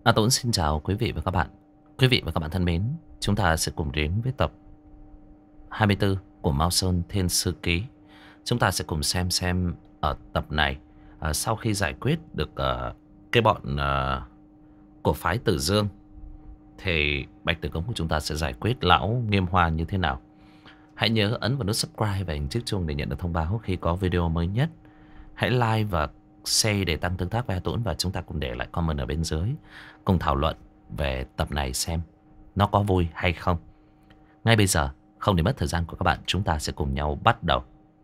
Tuấn xin chào quý vị và các bạn. Quý vị và các bạn thân mến, chúng ta sẽ cùng đến với tập 24 của Mao Sơn Thiên Sư Ký. Chúng ta sẽ cùng xem ở tập này, sau khi giải quyết được cái bọn của phái Tử Dương, thì Bạch Tử Cống của chúng ta sẽ giải quyết lão Nghiêm Hoa như thế nào. Hãy nhớ ấn vào nút subscribe và hình chiếc chuông để nhận được thông báo khi có video mới nhất. Hãy like và share để tăng tương tác với Tuấn, và chúng ta cùng để lại comment ở bên dưới, cùng thảo luận về tập này xem nó có vui hay không. Ngay bây giờ, không để mất thời gian của các bạn, chúng ta sẽ cùng nhau bắt đầu.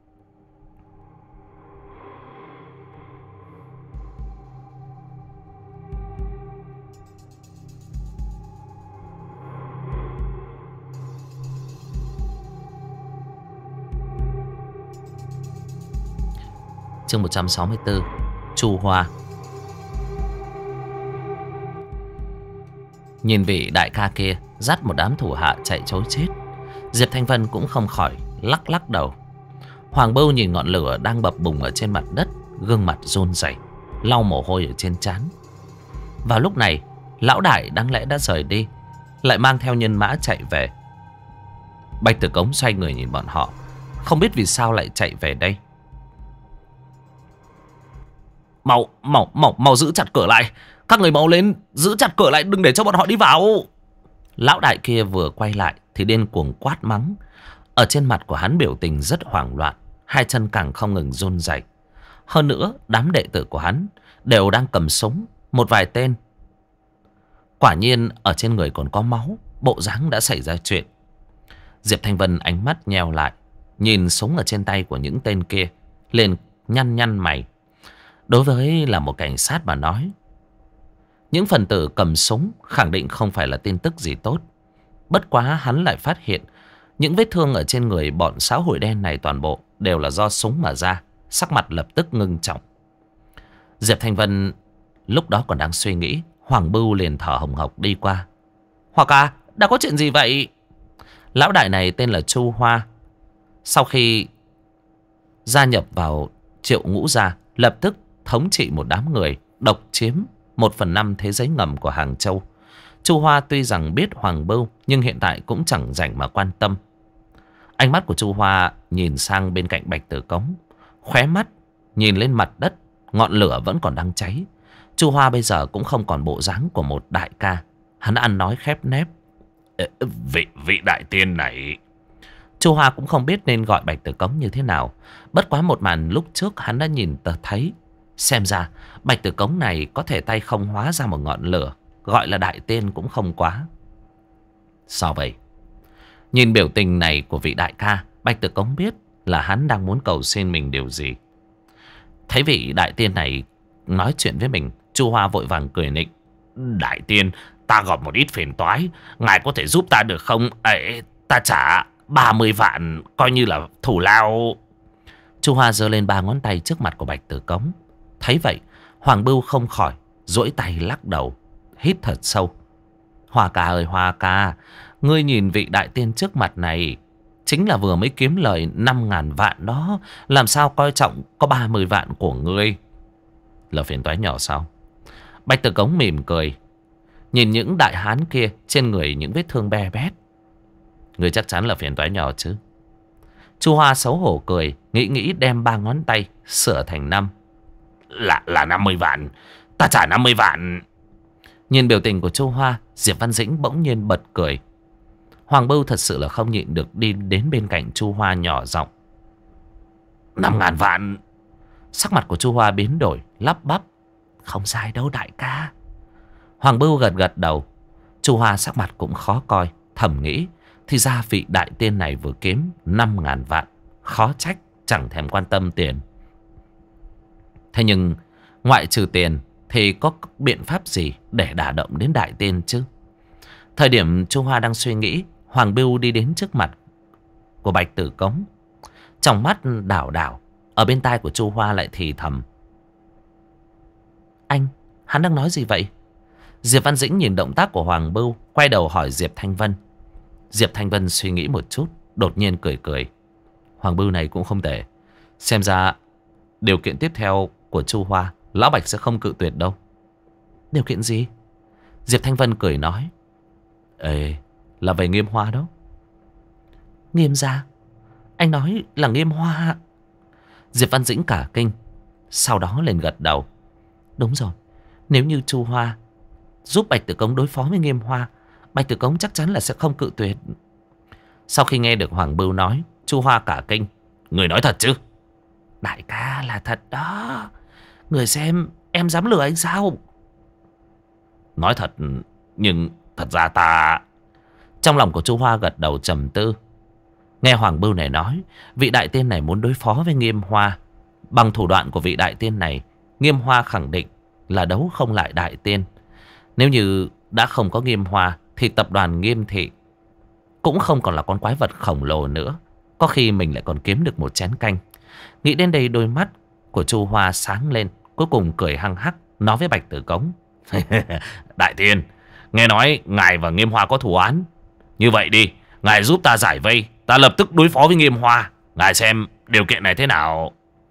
Chương 164, Chu Hoa. Nhìn vị đại ca kia dắt một đám thủ hạ chạy trối chết, Diệp Thanh Vân cũng không khỏi lắc lắc đầu. Hoàng Bưu nhìn ngọn lửa đang bập bùng ở trên mặt đất, gương mặt run rẩy, lau mồ hôi ở trên trán. Vào lúc này, lão đại đáng lẽ đã rời đi, lại mang theo nhân mã chạy về. Bạch Tử Cống xoay người nhìn bọn họ, không biết vì sao lại chạy về đây. Mau giữ chặt cửa lại. Các người mau lên, giữ chặt cửa lại, đừng để cho bọn họ đi vào. Lão đại kia vừa quay lại thì điên cuồng quát mắng. Ở trên mặt của hắn biểu tình rất hoảng loạn, hai chân càng không ngừng run rẩy. Hơn nữa, đám đệ tử của hắn đều đang cầm súng, một vài tên. Quả nhiên ở trên người còn có máu, bộ dáng đã xảy ra chuyện. Diệp Thanh Vân ánh mắt nheo lại, nhìn súng ở trên tay của những tên kia, liền nhăn mày. Đối với là một cảnh sát mà nói, những phần tử cầm súng khẳng định không phải là tin tức gì tốt. Bất quá hắn lại phát hiện những vết thương ở trên người bọn xã hội đen này toàn bộ đều là do súng mà ra. Sắc mặt lập tức ngưng trọng. Diệp Thanh Vân lúc đó còn đang suy nghĩ, Hoàng Bưu liền thở hồng hộc đi qua. Hoa ca, đã có chuyện gì vậy? Lão đại này tên là Chu Hoa. Sau khi gia nhập vào Triệu Ngũ gia, lập tức thống trị một đám người, độc chiếm 1/5 thế giới ngầm của Hàng Châu. Chu Hoa tuy rằng biết Hoàng Bưu, nhưng hiện tại cũng chẳng rảnh mà quan tâm. Ánh mắt của Chu Hoa nhìn sang bên cạnh Bạch Tử Cống, khóe mắt nhìn lên mặt đất, ngọn lửa vẫn còn đang cháy. Chu Hoa bây giờ cũng không còn bộ dáng của một đại ca. Hắn ăn nói khép nép. Vị đại tiên này. Chu Hoa cũng không biết nên gọi Bạch Tử Cống như thế nào. Bất quá một màn lúc trước hắn đã nhìn thấy. Xem ra Bạch Tử Cống này có thể tay không hóa ra một ngọn lửa, gọi là đại tiên cũng không quá. Sao vậy? Nhìn biểu tình này của vị đại ca, Bạch Tử Cống biết là hắn đang muốn cầu xin mình điều gì. Thấy vị đại tiên này nói chuyện với mình, Chu Hoa vội vàng cười nịnh. Đại tiên, ta gặp một ít phiền toái, ngài có thể giúp ta được không? Ta trả 30 vạn coi như là thù lao. Chu Hoa giơ lên 3 ngón tay trước mặt của Bạch Tử Cống. Thấy vậy, Hoàng Bưu không khỏi duỗi tay lắc đầu, hít thật sâu. Hoa ca ơi Hoa ca, ngươi nhìn vị đại tiên trước mặt này chính là vừa mới kiếm lời 5.000 vạn đó, làm sao coi trọng có 30 vạn của ngươi? Là phiền toái nhỏ sao? Bạch Tử Cống mỉm cười, nhìn những đại hán kia trên người những vết thương be bét. Ngươi chắc chắn là phiền toái nhỏ chứ? Chu Hoa xấu hổ cười, nghĩ đem 3 ngón tay sửa thành 5. Là 50 vạn. Ta trả 50 vạn. Nhìn biểu tình của Chu Hoa, Diệp Văn Dĩnh bỗng nhiên bật cười. Hoàng Bưu thật sự là không nhịn được, đi đến bên cạnh Chu Hoa nhỏ giọng. 5.000 vạn. Sắc mặt của Chu Hoa biến đổi, lắp bắp. Không sai đâu đại ca. Hoàng Bưu gật đầu. Chu Hoa sắc mặt cũng khó coi, thầm nghĩ. Thì ra vị đại tiên này vừa kiếm 5.000 vạn. Khó trách chẳng thèm quan tâm tiền. Thế nhưng ngoại trừ tiền thì có biện pháp gì để đả động đến đại tiên chứ? Thời điểm Chu Hoa đang suy nghĩ, Hoàng Bưu đi đến trước mặt của Bạch Tử Cống. Trong mắt đảo, ở bên tai của Chu Hoa lại thì thầm. Anh, hắn đang nói gì vậy? Diệp Văn Dĩnh nhìn động tác của Hoàng Bưu, quay đầu hỏi Diệp Thanh Vân. Diệp Thanh Vân suy nghĩ một chút, đột nhiên cười. Hoàng Bưu này cũng không tệ. Xem ra điều kiện tiếp theo của Chu Hoa, Lão Bạch sẽ không cự tuyệt đâu. Điều kiện gì? Diệp Thanh Vân cười nói. Ê, là về Nghiêm Hoa đó. Nghiêm gia? Anh nói là Nghiêm Hoa? Diệp Văn Dĩnh cả kinh, sau đó lên gật đầu. Đúng rồi, nếu như Chu Hoa giúp Bạch Tử Cống đối phó với Nghiêm Hoa, Bạch Tử Cống chắc chắn là sẽ không cự tuyệt. Sau khi nghe được Hoàng Bưu nói, Chu Hoa cả kinh. Người nói thật chứ? Đại ca, là thật đó. Người xem, em dám lừa anh sao? Nói thật, nhưng thật ra ta... Trong lòng của Chu Hoa gật đầu trầm tư. Nghe Hoàng Bưu này nói, vị đại tiên này muốn đối phó với Nghiêm Hoa. Bằng thủ đoạn của vị đại tiên này, Nghiêm Hoa khẳng định là đấu không lại đại tiên. Nếu như đã không có Nghiêm Hoa, thì tập đoàn Nghiêm Thị cũng không còn là con quái vật khổng lồ nữa. Có khi mình lại còn kiếm được một chén canh. Nghĩ đến đây, đôi mắt của Chu Hoa sáng lên, cuối cùng cười hăng hắc nói với Bạch Tử Cống. Đại tiên, nghe nói ngài và Nghiêm Hoa có thù oán. Như vậy đi, ngài giúp ta giải vây, ta lập tức đối phó với Nghiêm Hoa. Ngài xem điều kiện này thế nào?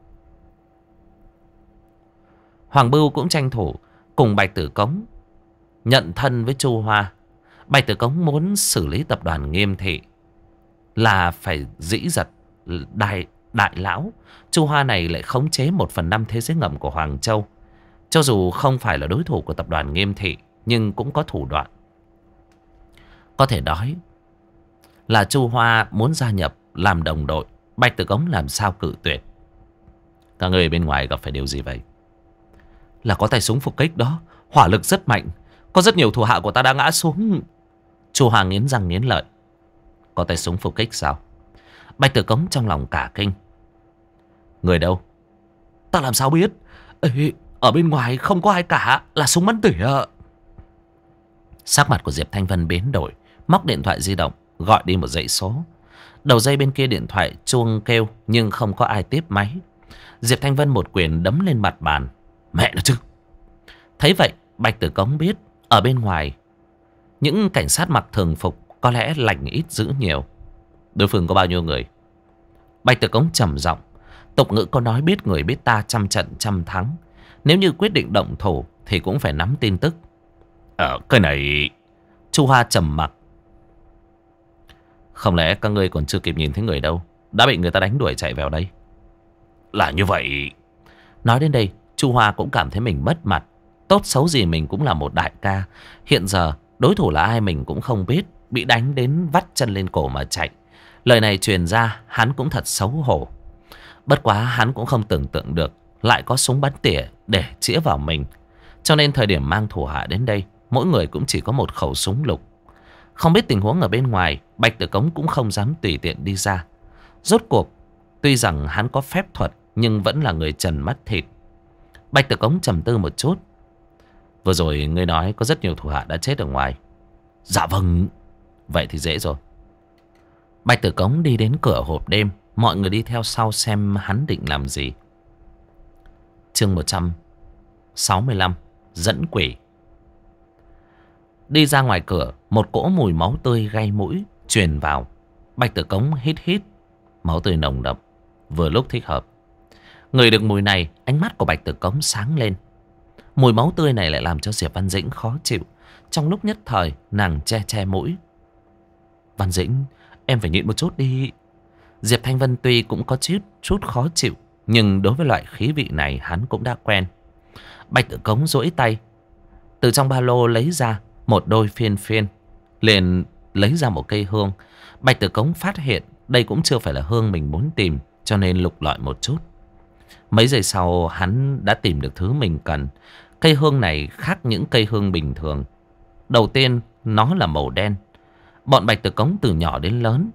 Hoàng Bưu cũng tranh thủ cùng Bạch Tử Cống nhận thân với Chu Hoa. Bạch Tử Cống muốn xử lý tập đoàn Nghiêm Thị là phải dĩ giật đại lão. Chu Hoa này lại khống chế 1/5 thế giới ngầm của Hoàng Châu. Cho dù không phải là đối thủ của tập đoàn Nghiêm Thị, nhưng cũng có thủ đoạn. Có thể nói là Chu Hoa muốn gia nhập làm đồng đội, Bạch Tử Cống làm sao cự tuyệt. Các người bên ngoài gặp phải điều gì vậy? Là có tay súng phục kích đó, hỏa lực rất mạnh, có rất nhiều thủ hạ của ta đã ngã xuống. Chu Hoa nghiến răng nghiến lợi. Có tay súng phục kích sao? Bạch Tử Cống trong lòng cả kinh. Người đâu? Ta làm sao biết? Ê, ở bên ngoài không có ai cả, là súng bắn tỉa. Sắc mặt của Diệp Thanh Vân biến đổi, móc điện thoại di động gọi đi một dãy số. Đầu dây bên kia điện thoại chuông kêu nhưng không có ai tiếp máy. Diệp Thanh Vân một quyền đấm lên mặt bàn. Mẹ nó chứ! Thấy vậy, Bạch Tử Cống biết ở bên ngoài những cảnh sát mặc thường phục có lẽ lành ít dữ nhiều. Đối phương có bao nhiêu người? Bạch Tử Cống trầm giọng. Tục ngữ có nói biết người biết ta, trăm trận trăm thắng. Nếu như quyết định động thủ thì cũng phải nắm tin tức. Cái này... Chu Hoa trầm mặc. Không lẽ các ngươi còn chưa kịp nhìn thấy người đâu, đã bị người ta đánh đuổi chạy vào đây? Là như vậy. Nói đến đây, Chu Hoa cũng cảm thấy mình mất mặt. Tốt xấu gì mình cũng là một đại ca. Hiện giờ đối thủ là ai mình cũng không biết, bị đánh đến vắt chân lên cổ mà chạy. Lời này truyền ra, hắn cũng thật xấu hổ. Bất quá hắn cũng không tưởng tượng được lại có súng bắn tỉa để chĩa vào mình. Cho nên thời điểm mang thủ hạ đến đây, mỗi người cũng chỉ có một khẩu súng lục. Không biết tình huống ở bên ngoài, Bạch Tử Cống cũng không dám tùy tiện đi ra. Rốt cuộc, tuy rằng hắn có phép thuật, nhưng vẫn là người trần mắt thịt. Bạch Tử Cống trầm tư một chút. Vừa rồi ngươi nói có rất nhiều thủ hạ đã chết ở ngoài. Dạ vâng. Vậy thì dễ rồi. Bạch Tử Cống đi đến cửa hộp đêm. Mọi người đi theo sau xem hắn định làm gì. Chương 165. Dẫn quỷ. Đi ra ngoài cửa, một cỗ mùi máu tươi gây mũi truyền vào. Bạch Tử Cống hít hít. Máu tươi nồng đậm, vừa lúc thích hợp. Ngửi được mùi này, ánh mắt của Bạch Tử Cống sáng lên. Mùi máu tươi này lại làm cho Diệp Văn Dĩnh khó chịu. Trong lúc nhất thời, nàng che che mũi. Văn Dĩnh, em phải nhịn một chút đi. Diệp Thanh Vân tuy cũng có chút khó chịu, nhưng đối với loại khí vị này hắn cũng đã quen. Bạch Tử Cống duỗi tay, từ trong ba lô lấy ra một đôi phiên phiên, liền lấy ra một cây hương. Bạch Tử Cống phát hiện đây cũng chưa phải là hương mình muốn tìm, cho nên lục lọi một chút. Mấy giây sau hắn đã tìm được thứ mình cần. Cây hương này khác những cây hương bình thường. Đầu tiên nó là màu đen. Bọn Bạch Tử Cống từ nhỏ đến lớn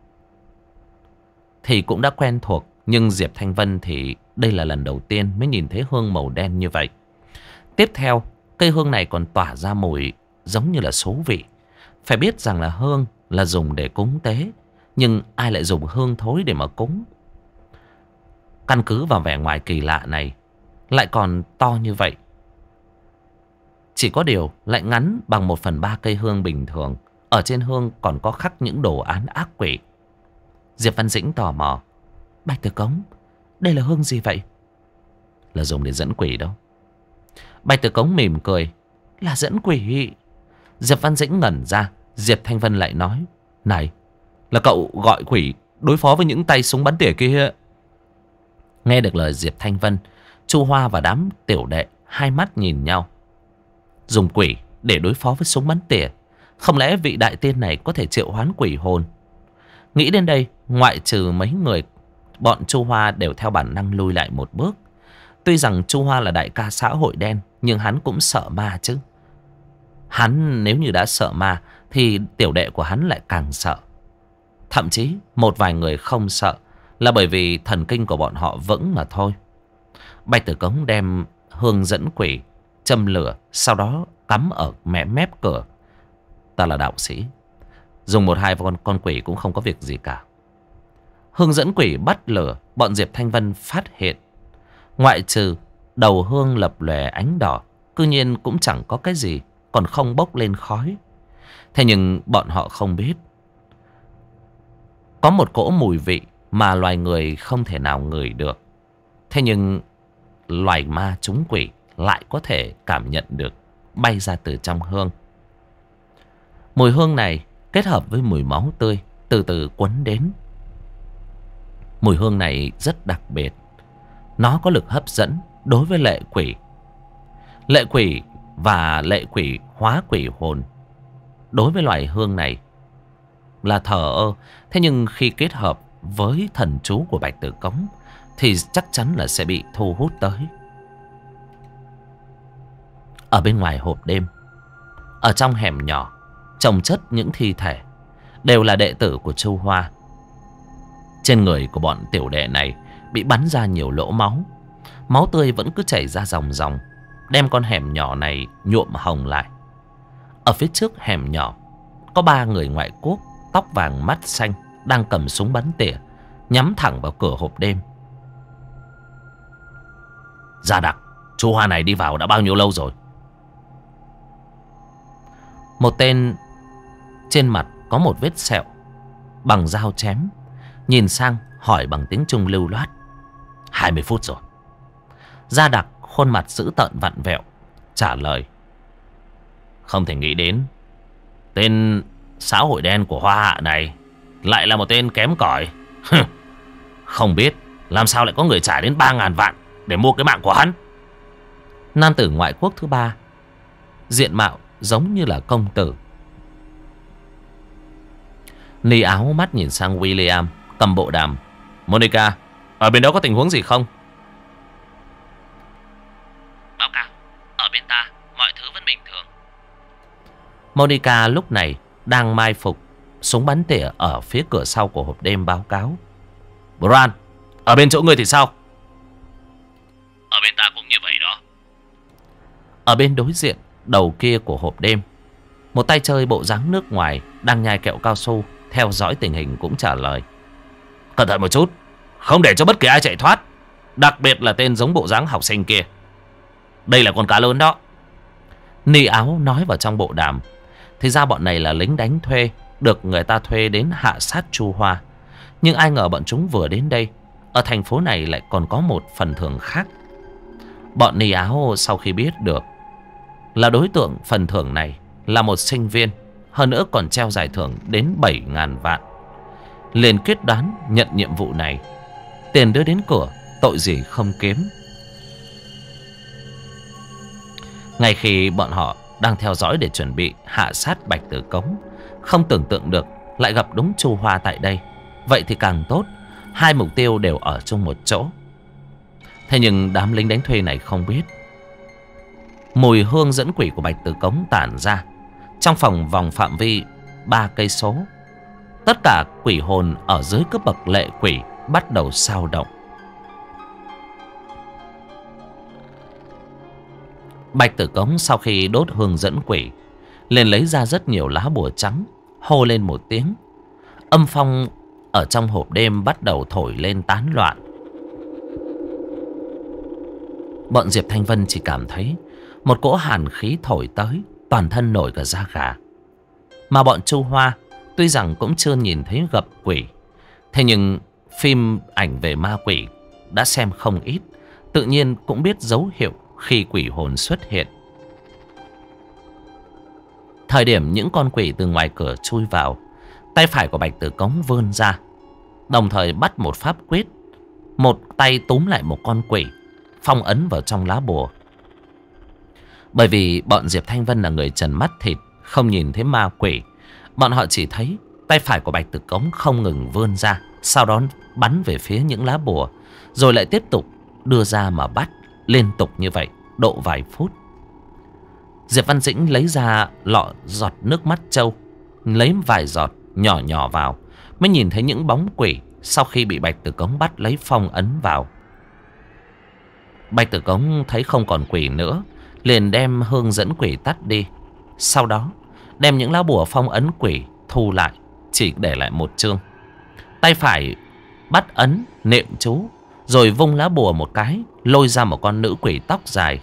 thì cũng đã quen thuộc. Nhưng Diệp Thanh Vân thì đây là lần đầu tiên mới nhìn thấy hương màu đen như vậy. Tiếp theo, cây hương này còn tỏa ra mùi giống như là số vị. Phải biết rằng là hương là dùng để cúng tế, nhưng ai lại dùng hương thối để mà cúng? Căn cứ vào vẻ ngoài kỳ lạ này, lại còn to như vậy. Chỉ có điều lại ngắn bằng 1/3 cây hương bình thường. Ở trên hương còn có khắc những đồ án ác quỷ. Diệp Văn Dĩnh tò mò. Bạch Tử Cống, đây là hương gì vậy? Là dùng để dẫn quỷ đâu. Bạch Tử Cống mỉm cười. Là dẫn quỷ. Diệp Văn Dĩnh ngẩn ra. Diệp Thanh Vân lại nói: này, là cậu gọi quỷ đối phó với những tay súng bắn tỉa kia? Nghe được lời Diệp Thanh Vân, Chu Hoa và đám tiểu đệ hai mắt nhìn nhau. Dùng quỷ để đối phó với súng bắn tỉa, không lẽ vị đại tiên này có thể triệu hoán quỷ hồn? Nghĩ đến đây, ngoại trừ mấy người, bọn Chu Hoa đều theo bản năng lui lại một bước. Tuy rằng Chu Hoa là đại ca xã hội đen, nhưng hắn cũng sợ ma chứ. Hắn nếu như đã sợ ma thì tiểu đệ của hắn lại càng sợ. Thậm chí một vài người không sợ là bởi vì thần kinh của bọn họ vững mà thôi. Bạch Tử Cống đem hương dẫn quỷ châm lửa, sau đó cắm ở mép cửa. Ta là đạo sĩ, dùng một hai con quỷ cũng không có việc gì cả. Hương dẫn quỷ bắt lửa, bọn Diệp Thanh Vân phát hiện ngoại trừ đầu hương lập lòe ánh đỏ, cư nhiên cũng chẳng có cái gì, còn không bốc lên khói. Thế nhưng bọn họ không biết, có một cỗ mùi vị mà loài người không thể nào ngửi được. Thế nhưng loài ma trúng quỷ lại có thể cảm nhận được, bay ra từ trong hương. Mùi hương này kết hợp với mùi máu tươi từ từ quấn đến. Mùi hương này rất đặc biệt. Nó có lực hấp dẫn đối với lệ quỷ. Lệ quỷ và lệ quỷ hóa quỷ hồn đối với loài hương này là thờ ơ. Thế nhưng khi kết hợp với thần chú của Bạch Tử Cống thì chắc chắn là sẽ bị thu hút tới. Ở bên ngoài hộp đêm, ở trong hẻm nhỏ, chồng chất những thi thể, đều là đệ tử của Chu Hoa. Trên người của bọn tiểu đệ này bị bắn ra nhiều lỗ máu. Máu tươi vẫn cứ chảy ra ròng ròng, đem con hẻm nhỏ này nhuộm hồng lại. Ở phía trước hẻm nhỏ có 3 người ngoại quốc, tóc vàng mắt xanh, đang cầm súng bắn tỉa, nhắm thẳng vào cửa hộp đêm. Gia Đặc, Chu Hoa này đi vào đã bao nhiêu lâu rồi? Một tên trên mặt có một vết sẹo bằng dao chém, nhìn sang hỏi bằng tiếng Trung lưu loát: 20 phút rồi. Gia Đặc khuôn mặt dữ tợn vặn vẹo trả lời: không thể nghĩ đến tên xã hội đen của Hoa Hạ này lại là một tên kém cỏi. Không biết làm sao lại có người trả đến 3.000 vạn để mua cái mạng của hắn. Nam tử ngoại quốc thứ 3, diện mạo giống như là công tử, ni áo mắt nhìn sang William, cầm bộ đàm: Monica, ở bên đó có tình huống gì không? Báo cáo, ở bên ta mọi thứ vẫn bình thường. Monica lúc này đang mai phục súng bắn tỉa ở phía cửa sau của hộp đêm báo cáo: Bran, ở bên chỗ ngươi thì sao? Ở bên ta cũng như vậy đó. Ở bên đối diện đầu kia của hộp đêm, một tay chơi bộ dáng nước ngoài đang nhai kẹo cao su, theo dõi tình hình cũng trả lời: cẩn thận một chút, không để cho bất kỳ ai chạy thoát, đặc biệt là tên giống bộ dáng học sinh kia. Đây là con cá lớn đó. Ni áo nói vào trong bộ đàm. Thì ra bọn này là lính đánh thuê, được người ta thuê đến hạ sát Chu Hoa. Nhưng ai ngờ bọn chúng vừa đến đây, ở thành phố này lại còn có một phần thưởng khác. Bọn Ni áo sau khi biết được là đối tượng phần thưởng này là một sinh viên, hơn nữa còn treo giải thưởng đến 7.000 vạn, liền quyết đoán nhận nhiệm vụ này. Tiền đưa đến cửa, tội gì không kiếm. Ngay khi bọn họ đang theo dõi để chuẩn bị hạ sát Bạch Tử Cống, không tưởng tượng được lại gặp đúng Chu Hoa tại đây. Vậy thì càng tốt, hai mục tiêu đều ở chung một chỗ. Thế nhưng đám lính đánh thuê này không biết, mùi hương dẫn quỷ của Bạch Tử Cống tản ra trong phòng vòng phạm vi 3 cây số. Tất cả quỷ hồn ở dưới cấp bậc lệ quỷ bắt đầu xao động. Bạch Tử Cống sau khi đốt hương dẫn quỷ, liền lấy ra rất nhiều lá bùa trắng, hô lên một tiếng. Âm phong ở trong hộp đêm bắt đầu thổi lên tán loạn. Bọn Diệp Thanh Vân chỉ cảm thấy một cỗ hàn khí thổi tới, toàn thân nổi cả da gà. Mà bọn Chu Hoa tuy rằng cũng chưa nhìn thấy gặp quỷ, thế nhưng phim ảnh về ma quỷ đã xem không ít, tự nhiên cũng biết dấu hiệu khi quỷ hồn xuất hiện. Thời điểm những con quỷ từ ngoài cửa chui vào, tay phải của Bạch Tử Cống vươn ra, đồng thời bắt một pháp quyết. Một tay túm lại một con quỷ, phong ấn vào trong lá bùa. Bởi vì bọn Diệp Thanh Vân là người trần mắt thịt, không nhìn thấy ma quỷ. Bọn họ chỉ thấy tay phải của Bạch Tử Cống không ngừng vươn ra, sau đó bắn về phía những lá bùa, rồi lại tiếp tục đưa ra mà bắt. Liên tục như vậy độ vài phút. Diệp Văn Dĩnh lấy ra lọ giọt nước mắt trâu, lấy vài giọt nhỏ nhỏ vào, mới nhìn thấy những bóng quỷ sau khi bị Bạch Tử Cống bắt lấy phong ấn vào. Bạch Tử Cống thấy không còn quỷ nữa, liền đem hương dẫn quỷ tắt đi. Sau đó đem những lá bùa phong ấn quỷ thu lại, chỉ để lại một chương. Tay phải bắt ấn niệm chú, rồi vung lá bùa một cái, lôi ra một con nữ quỷ tóc dài.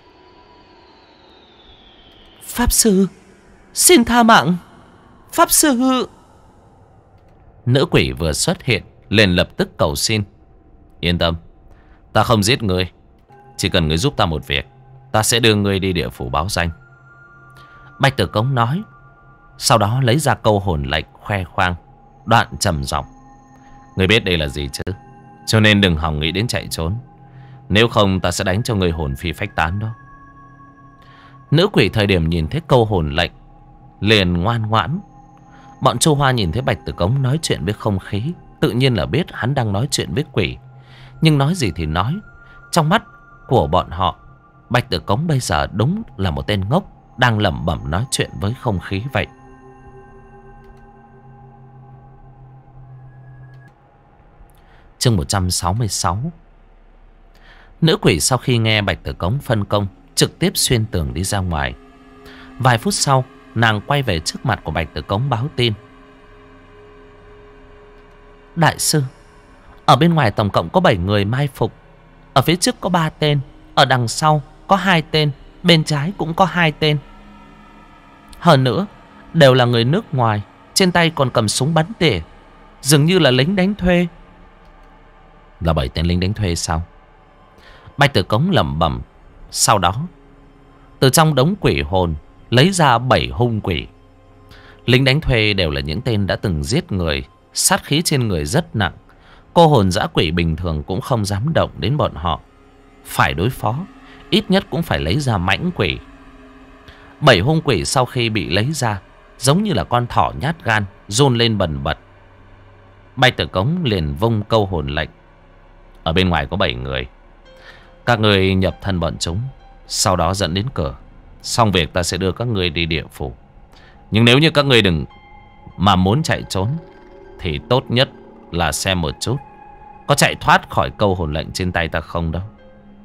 Pháp sư, xin tha mạng. Pháp sư. Nữ quỷ vừa xuất hiện liền lập tức cầu xin. Yên tâm, ta không giết ngươi. Chỉ cần ngươi giúp ta một việc, ta sẽ đưa ngươi đi địa phủ báo danh. Bạch Tử Cống nói. Sau đó lấy ra câu hồn lệnh khoe khoang, đoạn trầm giọng. Ngươi biết đây là gì chứ, cho nên đừng hòng nghĩ đến chạy trốn. Nếu không ta sẽ đánh cho ngươi hồn phi phách tán đó. Nữ quỷ thời điểm nhìn thấy câu hồn lệnh liền ngoan ngoãn. Bọn Chu Hoa nhìn thấy Bạch Tử Cống nói chuyện với không khí, tự nhiên là biết hắn đang nói chuyện với quỷ. Nhưng nói gì thì nói, trong mắt của bọn họ, Bạch Tử Cống bây giờ đúng là một tên ngốc đang lẩm bẩm nói chuyện với không khí vậy. Chương 166. Nữ quỷ sau khi nghe Bạch Tử Cống phân công, trực tiếp xuyên tường đi ra ngoài. Vài phút sau, nàng quay về trước mặt của Bạch Tử Cống báo tin. Đại sư, ở bên ngoài tổng cộng có 7 người mai phục. Ở phía trước có 3 tên, ở đằng sau có 2 tên, bên trái cũng có 2 tên. Hơn nữa, đều là người nước ngoài, trên tay còn cầm súng bắn tỉa, dường như là lính đánh thuê. Là 7 tên lính đánh thuê sao? Bạch Tử Cống lẩm bẩm. Sau đó, từ trong đống quỷ hồn lấy ra 7 hung quỷ. Lính đánh thuê đều là những tên đã từng giết người, sát khí trên người rất nặng. Cô hồn dã quỷ bình thường cũng không dám động đến bọn họ. Phải đối phó, ít nhất cũng phải lấy ra mãnh quỷ. 7 hung quỷ sau khi bị lấy ra, giống như là con thỏ nhát gan, run lên bần bật. Bạch Tử Cống liền vung câu hồn lệnh. Ở bên ngoài có 7 người, các người nhập thân bọn chúng, sau đó dẫn đến cửa. Xong việc ta sẽ đưa các người đi địa phủ. Nhưng nếu như các người đừng mà muốn chạy trốn, thì tốt nhất là xem một chút có chạy thoát khỏi câu hồn lệnh trên tay ta không đâu.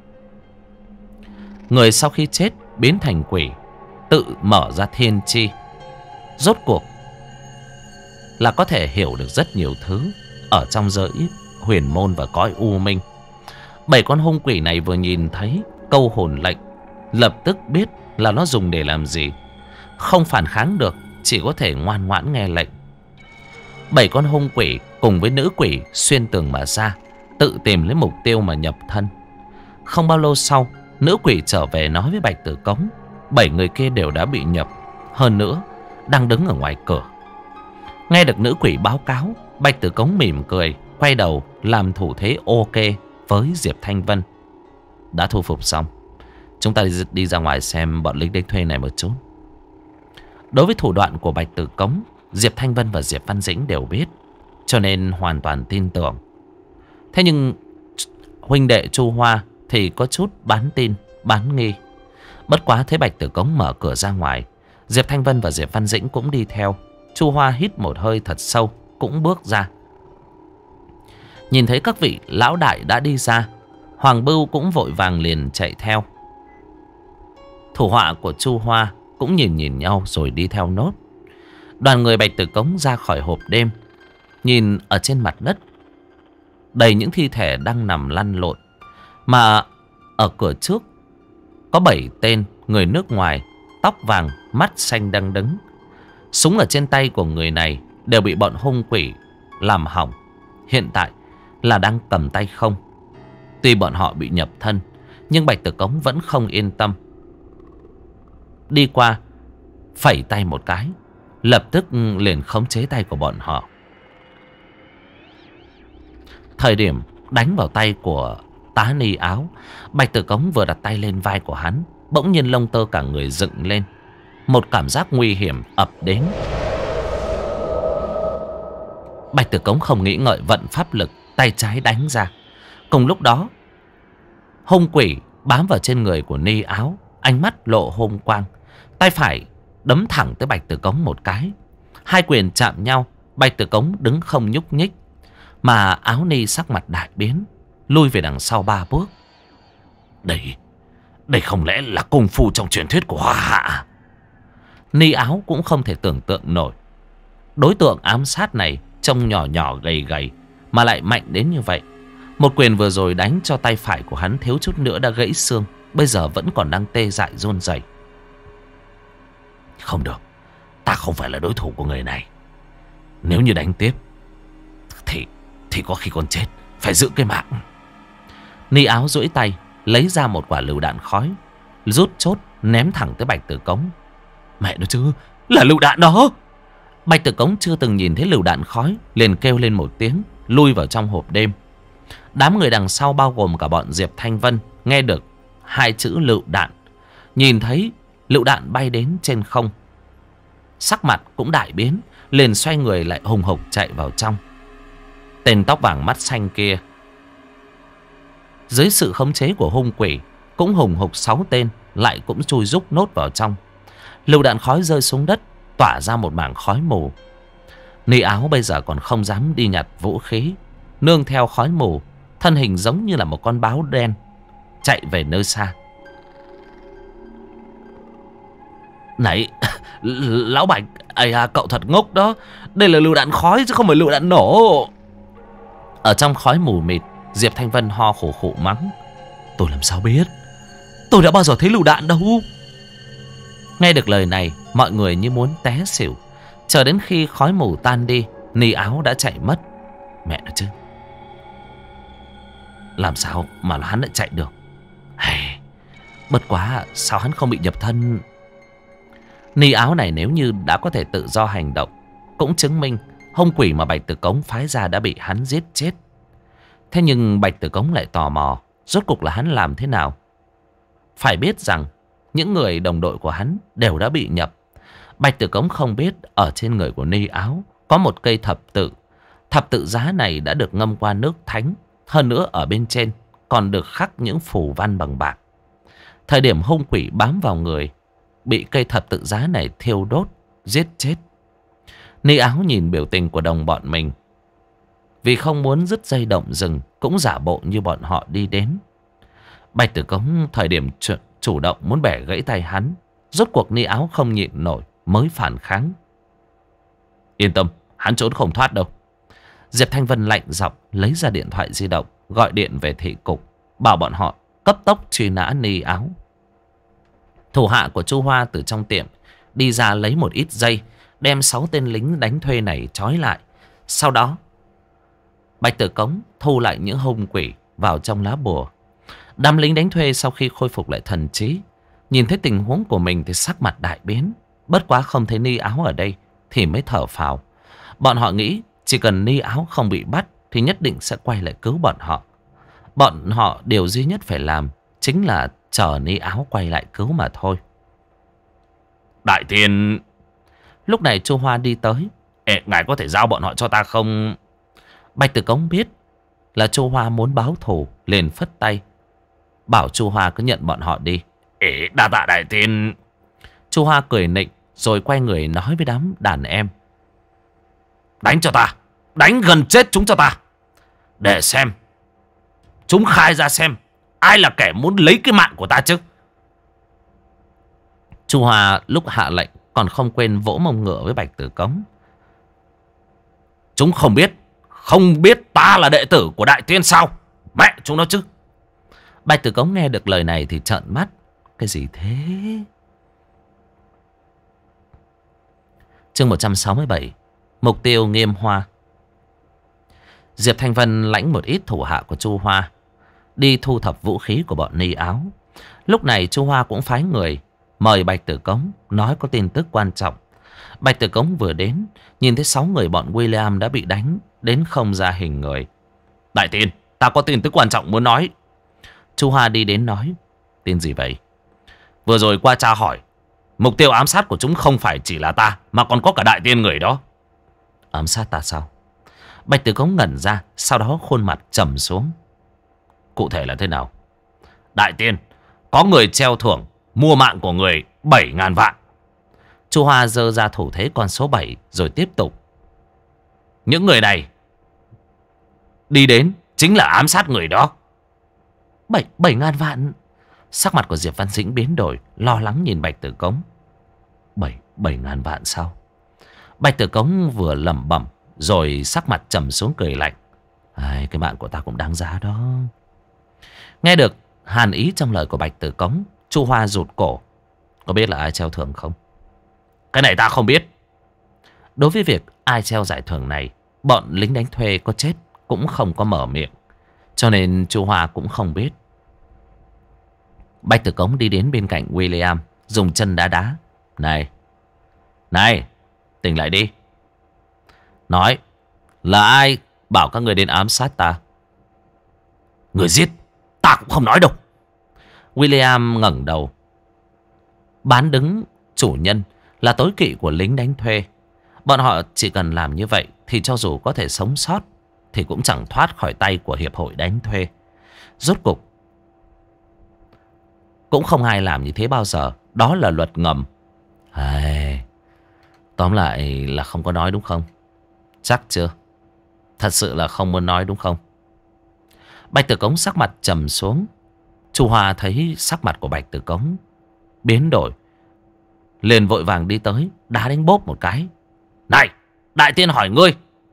Người sau khi chết biến thành quỷ, tự mở ra thiên chi, rốt cuộc là có thể hiểu được rất nhiều thứ ở trong giới huyền môn và cõi u minh. 7 con hung quỷ này vừa nhìn thấy câu hồn lệnh, lập tức biết là nó dùng để làm gì. Không phản kháng được, chỉ có thể ngoan ngoãn nghe lệnh. 7 con hung quỷ cùng với nữ quỷ xuyên tường mà ra, tự tìm lấy mục tiêu mà nhập thân. Không bao lâu sau, nữ quỷ trở về nói với Bạch Tử Cống, 7 người kia đều đã bị nhập, hơn nữa đang đứng ở ngoài cửa. Nghe được nữ quỷ báo cáo, Bạch Tử Cống mỉm cười, quay đầu làm thủ thế ok với Diệp Thanh Vân. Đã thu phục xong, chúng ta đi ra ngoài xem bọn lính đánh thuê này một chút. Đối với thủ đoạn của Bạch Tử Cống, Diệp Thanh Vân và Diệp Văn Dĩnh đều biết, cho nên hoàn toàn tin tưởng. Thế nhưng huynh đệ Chu Hoa thì có chút bán tin, bán nghi. Bất quá thấy Bạch Tử Cống mở cửa ra ngoài, Diệp Thanh Vân và Diệp Văn Dĩnh cũng đi theo. Chu Hoa hít một hơi thật sâu, cũng bước ra. Nhìn thấy các vị lão đại đã đi ra, Hoàng Bưu cũng vội vàng liền chạy theo. Thủ hạ của Chu Hoa cũng nhìn nhau rồi đi theo nốt. Đoàn người Bạch Tử Cống ra khỏi hộp đêm, nhìn ở trên mặt đất đầy những thi thể đang nằm lăn lộn. Mà ở cửa trước có 7 tên người nước ngoài, tóc vàng, mắt xanh đang đứng. Súng ở trên tay của người này đều bị bọn hung quỷ làm hỏng, hiện tại là đang cầm tay không. Tuy bọn họ bị nhập thân, nhưng Bạch Tử Cống vẫn không yên tâm. Đi qua phẩy tay một cái, lập tức liền khống chế tay của bọn họ. Thời điểm đánh vào tay của tá Ni Áo, Bạch Tử Cống vừa đặt tay lên vai của hắn, bỗng nhiên lông tơ cả người dựng lên. Một cảm giác nguy hiểm ập đến. Bạch Tử Cống không nghĩ ngợi vận pháp lực, tay trái đánh ra. Cùng lúc đó, hung quỷ bám vào trên người của Ni Áo, ánh mắt lộ hung quang, tay phải đấm thẳng tới Bạch Tử Cống một cái. Hai quyền chạm nhau, Bạch Tử Cống đứng không nhúc nhích, mà Áo Ni sắc mặt đại biến, lui về đằng sau 3 bước. Đây không lẽ là công phu trong truyền thuyết của Hoa Hạ? Ni Áo cũng không thể tưởng tượng nổi, đối tượng ám sát này trông nhỏ nhỏ gầy gầy mà lại mạnh đến như vậy. Một quyền vừa rồi đánh cho tay phải của hắn thiếu chút nữa đã gãy xương, bây giờ vẫn còn đang tê dại run rẩy. Không được, ta không phải là đối thủ của người này. Nếu như đánh tiếp thì có khi còn chết, phải giữ cái mạng. Ni Áo duỗi tay lấy ra một quả lựu đạn khói, rút chốt ném thẳng tới Bạch Tử Cống. Mẹ nó chứ, là lựu đạn đó! Bạch Tử Cống chưa từng nhìn thấy lựu đạn khói, liền kêu lên một tiếng, lui vào trong hộp đêm. Đám người đằng sau bao gồm cả bọn Diệp Thanh Vân nghe được 2 chữ lựu đạn, nhìn thấy lựu đạn bay đến trên không, sắc mặt cũng đại biến, liền xoay người lại hùng hục chạy vào trong. Tên tóc vàng mắt xanh kia dưới sự khống chế của hung quỷ cũng hùng hục 6 tên lại cũng chui rúc nốt vào trong. Lựu đạn khói rơi xuống đất, tỏa ra một mảng khói mù. Ni Áo bây giờ còn không dám đi nhặt vũ khí, nương theo khói mù, thân hình giống như là một con báo đen chạy về nơi xa. Này, lão Bạch, cậu thật ngốc đó. Đây là lựu đạn khói chứ không phải lựu đạn nổ. Ở trong khói mù mịt, Diệp Thanh Vân ho khổ khụ mắng. Tôi làm sao biết, tôi đã bao giờ thấy lựu đạn đâu. Nghe được lời này, mọi người như muốn té xỉu. Chờ đến khi khói mù tan đi, Ni Áo đã chạy mất. Mẹ nó chứ, làm sao mà hắn lại chạy được? Bất quá sao hắn không bị nhập thân? Ni Áo này nếu như đã có thể tự do hành động, cũng chứng minh hung quỷ mà Bạch Tử Cống phái ra đã bị hắn giết chết. Thế nhưng Bạch Tử Cống lại tò mò, rốt cuộc là hắn làm thế nào? Phải biết rằng những người đồng đội của hắn đều đã bị nhập. Bạch Tử Cống không biết ở trên người của Ni Áo có một cây thập tự. Thập tự giá này đã được ngâm qua nước thánh, hơn nữa ở bên trên còn được khắc những phù văn bằng bạc. Thời điểm hung quỷ bám vào người, bị cây thập tự giá này thiêu đốt, giết chết. Ni Áo nhìn biểu tình của đồng bọn mình, vì không muốn dứt dây động rừng, cũng giả bộ như bọn họ đi đến. Bạch Tử Cống thời điểm chủ động muốn bẻ gãy tay hắn, rốt cuộc Ni Áo không nhịn nổi mới phản kháng. Yên tâm, hắn trốn không thoát đâu. Diệp Thanh Vân lạnh giọng lấy ra điện thoại di động, gọi điện về thị cục, bảo bọn họ cấp tốc truy nã Ni Áo. Thủ hạ của Chu Hoa từ trong tiệm đi ra lấy một ít dây, đem 6 tên lính đánh thuê này trói lại. Sau đó Bạch Tử Cống thu lại những hung quỷ vào trong lá bùa. Đám lính đánh thuê sau khi khôi phục lại thần trí, nhìn thấy tình huống của mình thì sắc mặt đại biến. Bất quá không thấy Ni Áo ở đây thì mới thở phào. Bọn họ nghĩ chỉ cần Ni Áo không bị bắt thì nhất định sẽ quay lại cứu bọn họ. Bọn họ điều duy nhất phải làm chính là chờ Ni Áo quay lại cứu mà thôi. Đại Tiên! Lúc này Chu Hoa đi tới. Ngài có thể giao bọn họ cho ta không? Bạch Tử Cống biết là Chu Hoa muốn báo thù, liền phất tay bảo Chu Hoa cứ nhận bọn họ đi. Đa tạ Đại Tiên. Chu Hoa cười nịnh rồi quay người nói với đám đàn em. Đánh cho ta, đánh gần chết chúng cho ta, để xem chúng khai ra xem ai là kẻ muốn lấy cái mạng của ta chứ. Chu Hoa lúc hạ lệnh còn không quên vỗ mông ngựa với Bạch Tử Cống. Chúng không biết ta là đệ tử của Đại Tiên sao? Mẹ chúng nó chứ. Bạch Tử Cống nghe được lời này thì trợn mắt. Cái gì thế? Chương 167. Mục tiêu Nghiêm Hoa. Diệp Thanh Vân lãnh một ít thủ hạ của Chu Hoa đi thu thập vũ khí của bọn Ni Áo. Lúc này Chu Hoa cũng phái người mời Bạch Tử Cống, nói có tin tức quan trọng. Bạch Tử Cống vừa đến, nhìn thấy 6 người bọn William đã bị đánh đến không ra hình người. Đại tiên, ta có tin tức quan trọng muốn nói. Chu Hoa đi đến nói. Tin gì vậy? Vừa rồi qua tra hỏi, mục tiêu ám sát của chúng không phải chỉ là ta, mà còn có cả đại tiên người đó. Ám sát ta sao? Bạch Tử Cống ngẩn ra, sau đó khuôn mặt trầm xuống. Cụ thể là thế nào? Đại tiên, có người treo thưởng mua mạng của người 7.000 vạn. Chu Hoa giơ ra thủ thế con số 7 rồi tiếp tục. Những người này đi đến chính là ám sát người đó. 7.000 vạn. Sắc mặt của Diệp Văn Dĩnh biến đổi, lo lắng nhìn Bạch Tử Cống. 7.000 vạn sao? Bạch Tử Cống vừa lẩm bẩm rồi sắc mặt trầm xuống cười lạnh. Cái mạng của ta cũng đáng giá đó. Nghe được hàn ý trong lời của Bạch Tử Cống, Chu Hoa rụt cổ. Có biết là ai treo thưởng không? Cái này ta không biết. Đối với việc ai treo giải thưởng này, bọn lính đánh thuê có chết cũng không có mở miệng, cho nên Chu Hoa cũng không biết. Bạch Tử Cống đi đến bên cạnh William, dùng chân đá đá. Này, tỉnh lại đi. Nói, là ai bảo các người đến ám sát ta? Người giết, ta cũng không nói đâu. William ngẩng đầu. Bán đứng chủ nhân là tối kỵ của lính đánh thuê. Bọn họ chỉ cần làm như vậy thì cho dù có thể sống sót thì cũng chẳng thoát khỏi tay của hiệp hội đánh thuê. Rốt cục cũng không ai làm như thế bao giờ. Đó là luật ngầm. Tóm lại là không có nói đúng không? Chắc chưa? Thật sự là không muốn nói đúng không? Bạch Tử Cống sắc mặt trầm xuống. Chu Hoa thấy sắc mặt của Bạch Tử Cống biến đổi, liền vội vàng đi tới, đá đánh bốp một cái. Này, đại tiên hỏi ngươi.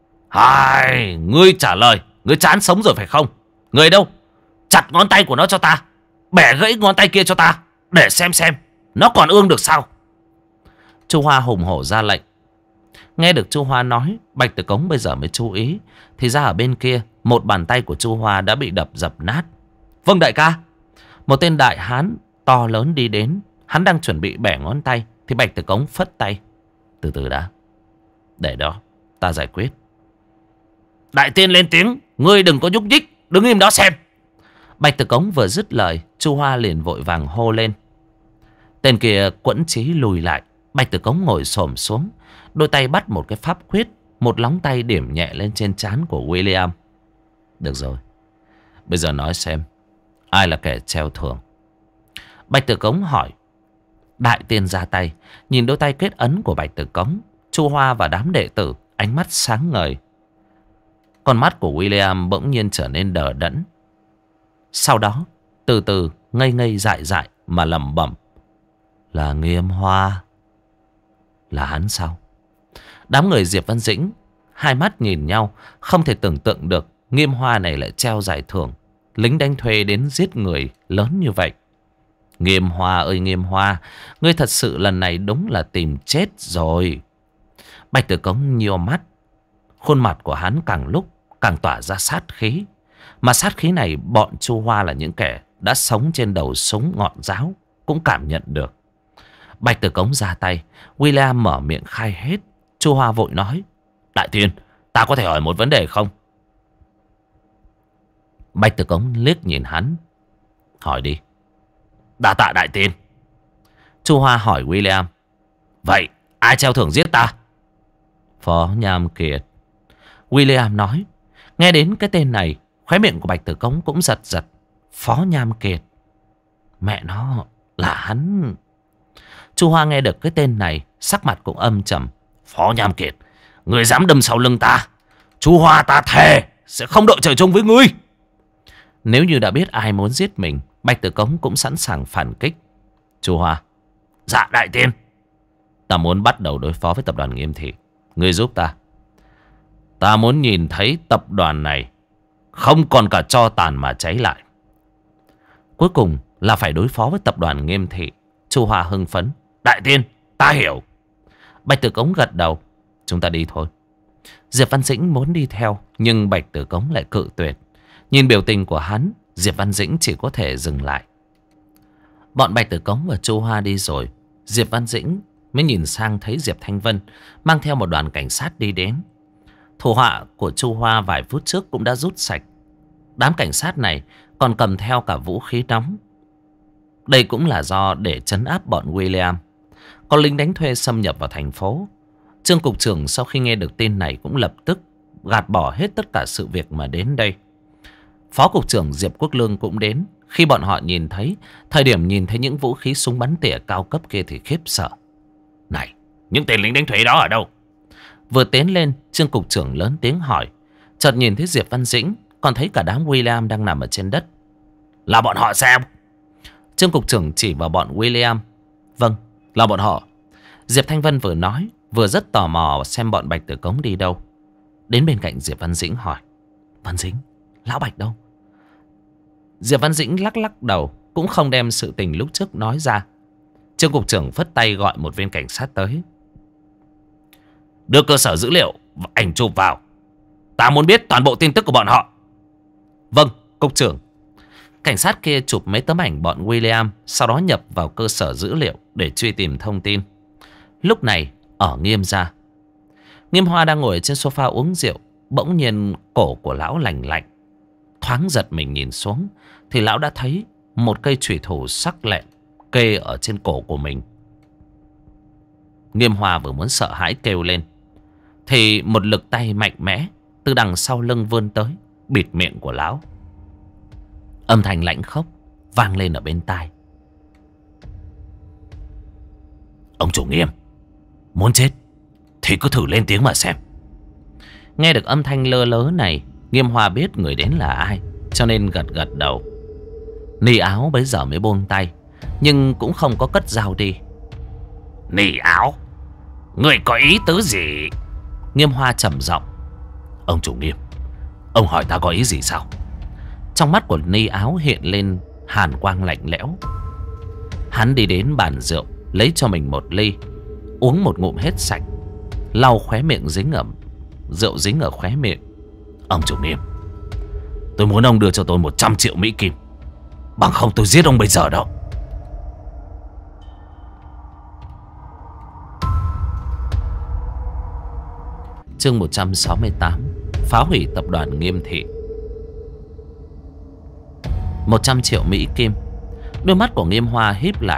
Ngươi trả lời. Ngươi chán sống rồi phải không? Người đâu? Chặt ngón tay của nó cho ta, bẻ gãy ngón tay kia cho ta, để xem nó còn ương được sao. Chu Hoa hùng hổ ra lệnh. Nghe được Chu Hoa nói, Bạch Tử Cống bây giờ mới chú ý. Thì ra ở bên kia, một bàn tay của Chu Hoa đã bị đập dập nát. Vâng đại ca. Một tên đại hán to lớn đi đến. Hắn đang chuẩn bị bẻ ngón tay thì Bạch Tử Cống phất tay. Từ từ đã, để đó, ta giải quyết. Đại tiên lên tiếng. Ngươi đừng có nhúc nhích, đứng im đó xem. Bạch Tử Cống vừa dứt lời, Chu Hoa liền vội vàng hô lên. Tên kia quẫn trí lùi lại. Bạch Tử Cống ngồi xổm xuống, đôi tay bắt một cái pháp quyết. Một lóng tay điểm nhẹ lên trên trán của William. Được rồi, bây giờ nói xem ai là kẻ treo thưởng. Bạch Tử Cống hỏi. Đại tiên ra tay. Nhìn đôi tay kết ấn của Bạch Tử Cống, Chu Hoa và đám đệ tử ánh mắt sáng ngời. Con mắt của William bỗng nhiên trở nên đờ đẫn. Sau đó từ từ ngây ngây dại dại mà lẩm bẩm. Là Nghiêm Hoa. Là hắn sao? Đám người Diệp Văn Dĩnh hai mắt nhìn nhau, không thể tưởng tượng được Nghiêm Hoa này lại treo giải thưởng lính đánh thuê đến giết người lớn như vậy. Nghiêm Hoa ơi Nghiêm Hoa, ngươi thật sự lần này đúng là tìm chết rồi. Bạch Tử Cống nhíu mắt. Khuôn mặt của hắn càng lúc càng tỏa ra sát khí. Mà sát khí này bọn Chu Hoa là những kẻ đã sống trên đầu súng ngọn giáo cũng cảm nhận được. Bạch Tử Cống ra tay, William mở miệng khai hết. Chu Hoa vội nói. Đại tiên, ta có thể hỏi một vấn đề không? Bạch Tử Cống liếc nhìn hắn. Hỏi đi. Đa tạ đại tiên. Chu Hoa hỏi William. Vậy ai treo thưởng giết ta? Phó Nham Kiệt. William nói. Nghe đến cái tên này, khóe miệng của Bạch Tử Cống cũng giật giật. Phó Nham Kiệt. Mẹ nó, là hắn. Chu Hoa nghe được cái tên này, sắc mặt cũng âm trầm. Phó Nham Kiệt, ngươi dám đâm sau lưng ta, Chu Hoa ta thề sẽ không đợi trời chung với ngươi. Nếu như đã biết ai muốn giết mình, Bạch Tử Cống cũng sẵn sàng phản kích. Chu Hoa. Dạ đại tiên. Ta muốn bắt đầu đối phó với tập đoàn Nghiêm Thị. Ngươi giúp ta. Ta muốn nhìn thấy tập đoàn này không còn cả tro tàn mà cháy lại. Cuối cùng là phải đối phó với tập đoàn Nghiêm Thị. Chu Hoa hưng phấn. Đại tiên, ta hiểu. Bạch Tử Cống gật đầu. Chúng ta đi thôi. Diệp Văn Dĩnh muốn đi theo, nhưng Bạch Tử Cống lại cự tuyệt. Nhìn biểu tình của hắn, Diệp Văn Dĩnh chỉ có thể dừng lại. Bọn Bạch Tử Cống và Chu Hoa đi rồi, Diệp Văn Dĩnh mới nhìn sang thấy Diệp Thanh Vân mang theo một đoàn cảnh sát đi đến. Thủ hạ của Chu Hoa vài phút trước cũng đã rút sạch. Đám cảnh sát này còn cầm theo cả vũ khí nóng. Đây cũng là do để trấn áp bọn William. Có lính đánh thuê xâm nhập vào thành phố. Trương cục trưởng sau khi nghe được tin này cũng lập tức gạt bỏ hết tất cả sự việc mà đến đây. Phó cục trưởng Diệp Quốc Lương cũng đến. Khi bọn họ nhìn thấy, thời điểm nhìn thấy những vũ khí súng bắn tỉa cao cấp kia thì khiếp sợ. Này, những tên lính đánh thuê đó ở đâu? Vừa tiến lên, Trương cục trưởng lớn tiếng hỏi. Chợt nhìn thấy Diệp Văn Dĩnh, còn thấy cả đám William đang nằm ở trên đất. Là bọn họ sao? Trương cục trưởng chỉ vào bọn William. Vâng, là bọn họ. Diệp Thanh Vân vừa nói, vừa rất tò mò xem bọn Bạch Tử Cống đi đâu. Đến bên cạnh Diệp Văn Dĩnh hỏi. Văn Dĩnh, lão Bạch đâu? Diệp Văn Dĩnh lắc lắc đầu, cũng không đem sự tình lúc trước nói ra. Trương cục trưởng phất tay gọi một viên cảnh sát tới. Đưa cơ sở dữ liệu và ảnh chụp vào. Ta muốn biết toàn bộ tin tức của bọn họ. Vâng, cục trưởng. Cảnh sát kia chụp mấy tấm ảnh bọn William, sau đó nhập vào cơ sở dữ liệu để truy tìm thông tin. Lúc này, ở Nghiêm gia, Nghiêm Hoa đang ngồi trên sofa uống rượu. Bỗng nhiên cổ của lão lành lạnh. Thoáng giật mình nhìn xuống, thì lão đã thấy một cây chủy thủ sắc lẹm kê ở trên cổ của mình. Nghiêm Hoa vừa muốn sợ hãi kêu lên, thì một lực tay mạnh mẽ từ đằng sau lưng vươn tới, bịt miệng của lão. Âm thanh lãnh khốc vang lên ở bên tai. Ông chủ Nghiêm, muốn chết thì cứ thử lên tiếng mà xem. Nghe được âm thanh lơ lớ này, Nghiêm Hoa biết người đến là ai, cho nên gật gật đầu. Ni Áo bấy giờ mới buông tay, nhưng cũng không có cất dao đi. Ni Áo, người có ý tứ gì? Nghiêm Hoa trầm giọng. Ông chủ Nghiêm, ông hỏi ta có ý gì sao? Trong mắt của Ni Áo hiện lên hàn quang lạnh lẽo. Hắn đi đến bàn rượu, lấy cho mình một ly, uống một ngụm hết sạch, lau khóe miệng dính ẩm, rượu dính ở khóe miệng. Ông chủ Nghiêm, tôi muốn ông đưa cho tôi 100 triệu Mỹ Kim, bằng không tôi giết ông bây giờ đó. Chương 168. Phá hủy tập đoàn Nghiêm Thị. 100 triệu Mỹ Kim. Đôi mắt của Nghiêm Hoa híp lại.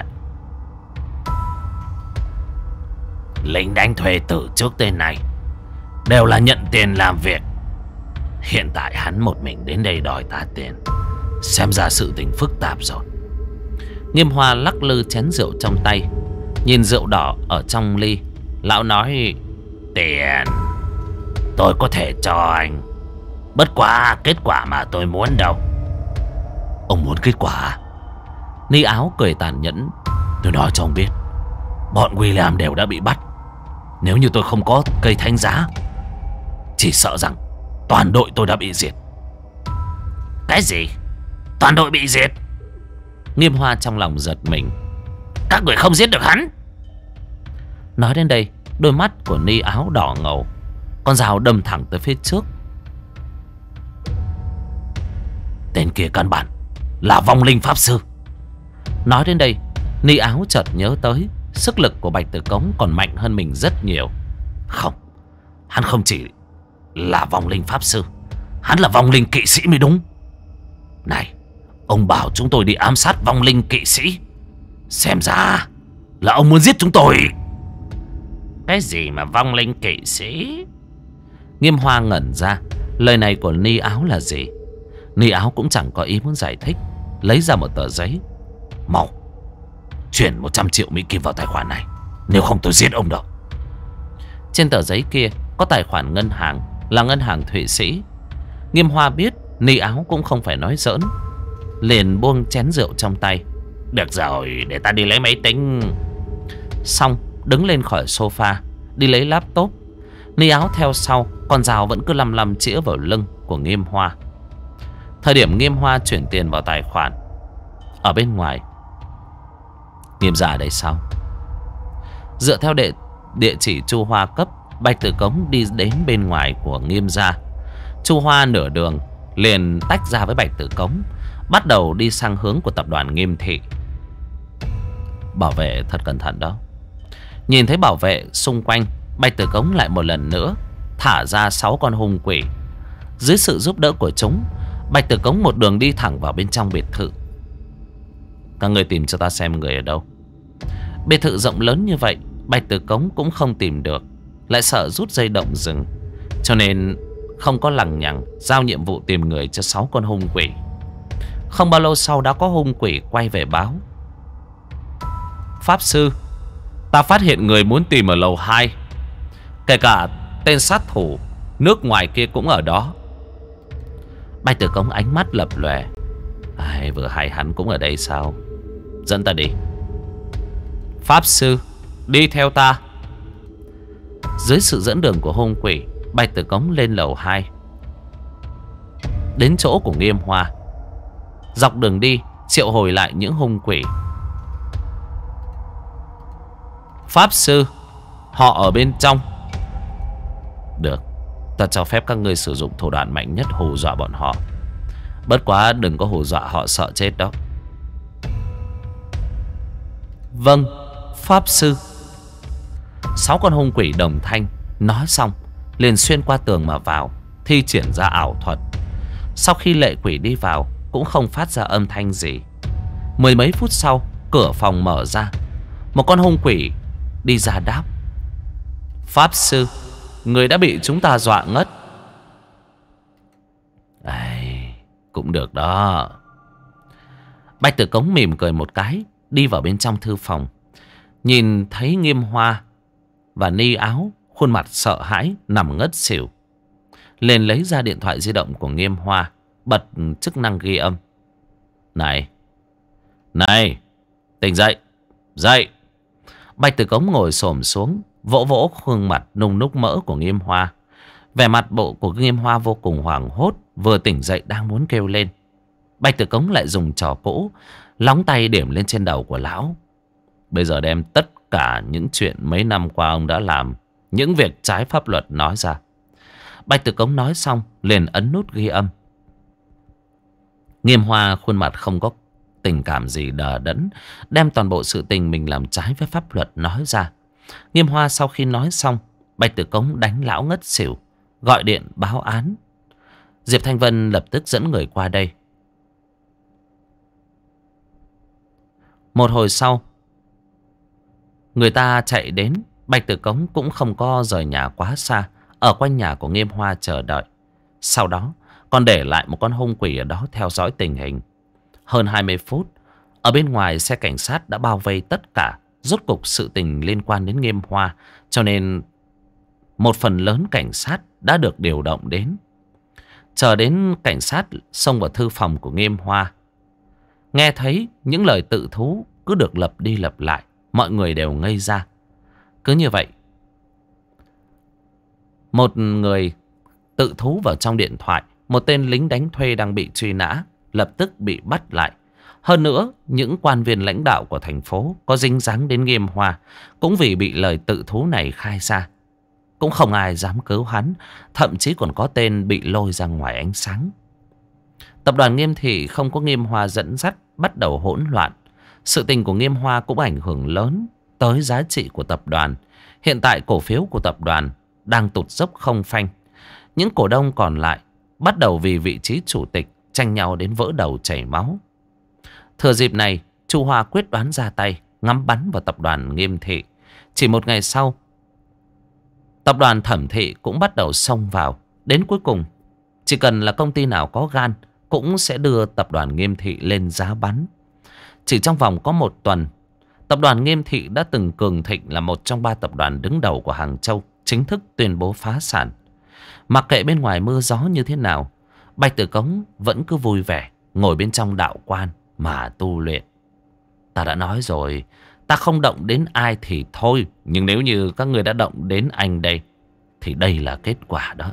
Lính đánh thuê từ trước tên này đều là nhận tiền làm việc. Hiện tại hắn một mình đến đây đòi ta tiền, xem ra sự tình phức tạp rồi. Nghiêm Hoa lắc lư chén rượu trong tay, nhìn rượu đỏ ở trong ly. Lão nói, tiền tôi có thể cho anh, bất quá kết quả mà tôi muốn đâu. Ông muốn kết quả? Ni Áo cười tàn nhẫn. Tôi nói cho ông biết, bọn William đều đã bị bắt. Nếu như tôi không có cây thánh giá, chỉ sợ rằng toàn đội tôi đã bị diệt. Cái gì? Toàn đội bị diệt? Nghiêm Hoa trong lòng giật mình. Các người không giết được hắn? Nói đến đây, đôi mắt của Ni Áo đỏ ngầu, con dao đâm thẳng tới phía trước. Tên kia căn bản là vong linh pháp sư. Nói đến đây, Ni Áo chợt nhớ tới sức lực của Bạch Tử Cống còn mạnh hơn mình rất nhiều. Không, hắn không chỉ là vong linh pháp sư, hắn là vong linh kỵ sĩ mới đúng. Này, ông bảo chúng tôi đi ám sát vong linh kỵ sĩ, xem ra là ông muốn giết chúng tôi. Cái gì mà vong linh kỵ sĩ? Nghiêm Hoa ngẩn ra, lời này của Ni Áo là gì? Ni Áo cũng chẳng có ý muốn giải thích, lấy ra một tờ giấy. Mau chuyển 100 triệu Mỹ Kim vào tài khoản này, nếu không tôi giết ông đâu. Trên tờ giấy kia có tài khoản ngân hàng, là ngân hàng Thụy Sĩ. Nghiêm Hoa biết Ni Áo cũng không phải nói giỡn, liền buông chén rượu trong tay. Được rồi, để ta đi lấy máy tính. Xong đứng lên khỏi sofa, đi lấy laptop. Ni Áo theo sau, con dao vẫn cứ lăm lăm chĩa vào lưng của Nghiêm Hoa. Thời điểm Nghiêm Hoa chuyển tiền vào tài khoản, ở bên ngoài, Nghiêm gia ở đây sao? Dựa theo địa chỉ Chu Hoa cấp, Bạch Tử Cống đi đến bên ngoài của Nghiêm gia. Chu Hoa nửa đường liền tách ra với Bạch Tử Cống, bắt đầu đi sang hướng của tập đoàn Nghiêm Thị. Bảo vệ thật cẩn thận đó. Nhìn thấy bảo vệ xung quanh, Bạch Tử Cống lại một lần nữa thả ra 6 con hung quỷ. Dưới sự giúp đỡ của chúng, Bạch Tử Cống một đường đi thẳng vào bên trong biệt thự. Các người tìm cho ta xem người ở đâu. Biệt thự rộng lớn như vậy, Bạch Tử Cống cũng không tìm được, lại sợ rút dây động rừng, cho nên không có lằng nhằng giao nhiệm vụ tìm người cho 6 con hung quỷ. Không bao lâu sau đã có hung quỷ quay về báo: Pháp sư, ta phát hiện người muốn tìm ở lầu 2. Kể cả tên sát thủ nước ngoài kia cũng ở đó. Bạch Tử Cống ánh mắt lập lòe. Vừa hay hắn cũng ở đây sao? Dẫn ta đi. Pháp sư, đi theo ta. Dưới sự dẫn đường của hung quỷ, Bạch Tử Cống lên lầu 2, đến chỗ của Nghiêm Hoa. Dọc đường đi triệu hồi lại những hung quỷ. Pháp sư, họ ở bên trong. Được, ta cho phép các ngươi sử dụng thủ đoạn mạnh nhất hù dọa bọn họ. Bất quá đừng có hù dọa họ sợ chết đó. Vâng, Pháp sư. 6 con hung quỷ đồng thanh nói xong liền xuyên qua tường mà vào, thi triển ra ảo thuật. Sau khi lệ quỷ đi vào cũng không phát ra âm thanh gì. Mười mấy phút sau, cửa phòng mở ra. Một con hung quỷ đi ra đáp: Pháp sư, người đã bị chúng ta dọa ngất. Cũng được đó. Bạch Tử Cống mỉm cười một cái, đi vào bên trong thư phòng. Nhìn thấy Nghiêm Hoa và Ni Áo khuôn mặt sợ hãi nằm ngất xỉu, liền lấy ra điện thoại di động của Nghiêm Hoa, bật chức năng ghi âm. Này, tỉnh dậy, dậy. Bạch Tử Cống ngồi xổm xuống, vỗ vỗ khuôn mặt nung núc mỡ của Nghiêm Hoa. Vẻ mặt bộ của Nghiêm Hoa vô cùng hoảng hốt, vừa tỉnh dậy đang muốn kêu lên. Bạch Tử Cống lại dùng trò cũ, lóng tay điểm lên trên đầu của lão. Bây giờ đem tất cả những chuyện mấy năm qua ông đã làm, những việc trái pháp luật nói ra. Bạch Tử Cống nói xong liền ấn nút ghi âm. Nghiêm Hoa khuôn mặt không có tình cảm gì, đờ đẫn đem toàn bộ sự tình mình làm trái với pháp luật nói ra. Nghiêm Hoa sau khi nói xong, Bạch Tử Cống đánh lão ngất xỉu, gọi điện báo án. Diệp Thanh Vân lập tức dẫn người qua đây. Một hồi sau, người ta chạy đến. Bạch Tử Cống cũng không có rời nhà quá xa, ở quanh nhà của Nghiêm Hoa chờ đợi. Sau đó còn để lại một con hung quỷ ở đó theo dõi tình hình. Hơn 20 phút, ở bên ngoài xe cảnh sát đã bao vây tất cả. Rốt cục sự tình liên quan đến Nghiêm Hoa, cho nên một phần lớn cảnh sát đã được điều động đến. Chờ đến cảnh sát xông vào thư phòng của Nghiêm Hoa, nghe thấy những lời tự thú cứ được lặp đi lặp lại, mọi người đều ngây ra. Cứ như vậy, một người tự thú vào trong điện thoại, một tên lính đánh thuê đang bị truy nã lập tức bị bắt lại. Hơn nữa, những quan viên lãnh đạo của thành phố có dính dáng đến Nghiêm Hoa cũng vì bị lời tự thú này khai ra. Cũng không ai dám cứu hắn, thậm chí còn có tên bị lôi ra ngoài ánh sáng. Tập đoàn Nghiêm Thị không có Nghiêm Hoa dẫn dắt bắt đầu hỗn loạn. Sự tình của Nghiêm Hoa cũng ảnh hưởng lớn tới giá trị của tập đoàn. Hiện tại cổ phiếu của tập đoàn đang tụt dốc không phanh. Những cổ đông còn lại bắt đầu vì vị trí chủ tịch tranh nhau đến vỡ đầu chảy máu. Thừa dịp này, Chu Hoa quyết đoán ra tay, ngắm bắn vào tập đoàn Nghiêm Thị. Chỉ một ngày sau, tập đoàn Thẩm Thị cũng bắt đầu xông vào. Đến cuối cùng, chỉ cần là công ty nào có gan cũng sẽ đưa tập đoàn Nghiêm Thị lên giá bắn. Chỉ trong vòng có một tuần, tập đoàn Nghiêm Thị đã từng cường thịnh là một trong 3 tập đoàn đứng đầu của Hàng Châu chính thức tuyên bố phá sản. Mặc kệ bên ngoài mưa gió như thế nào, Bạch Tử Cống vẫn cứ vui vẻ ngồi bên trong đạo quan mà tu luyện. Ta đã nói rồi, ta không động đến ai thì thôi, nhưng nếu như các người đã động đến anh đây thì đây là kết quả đó.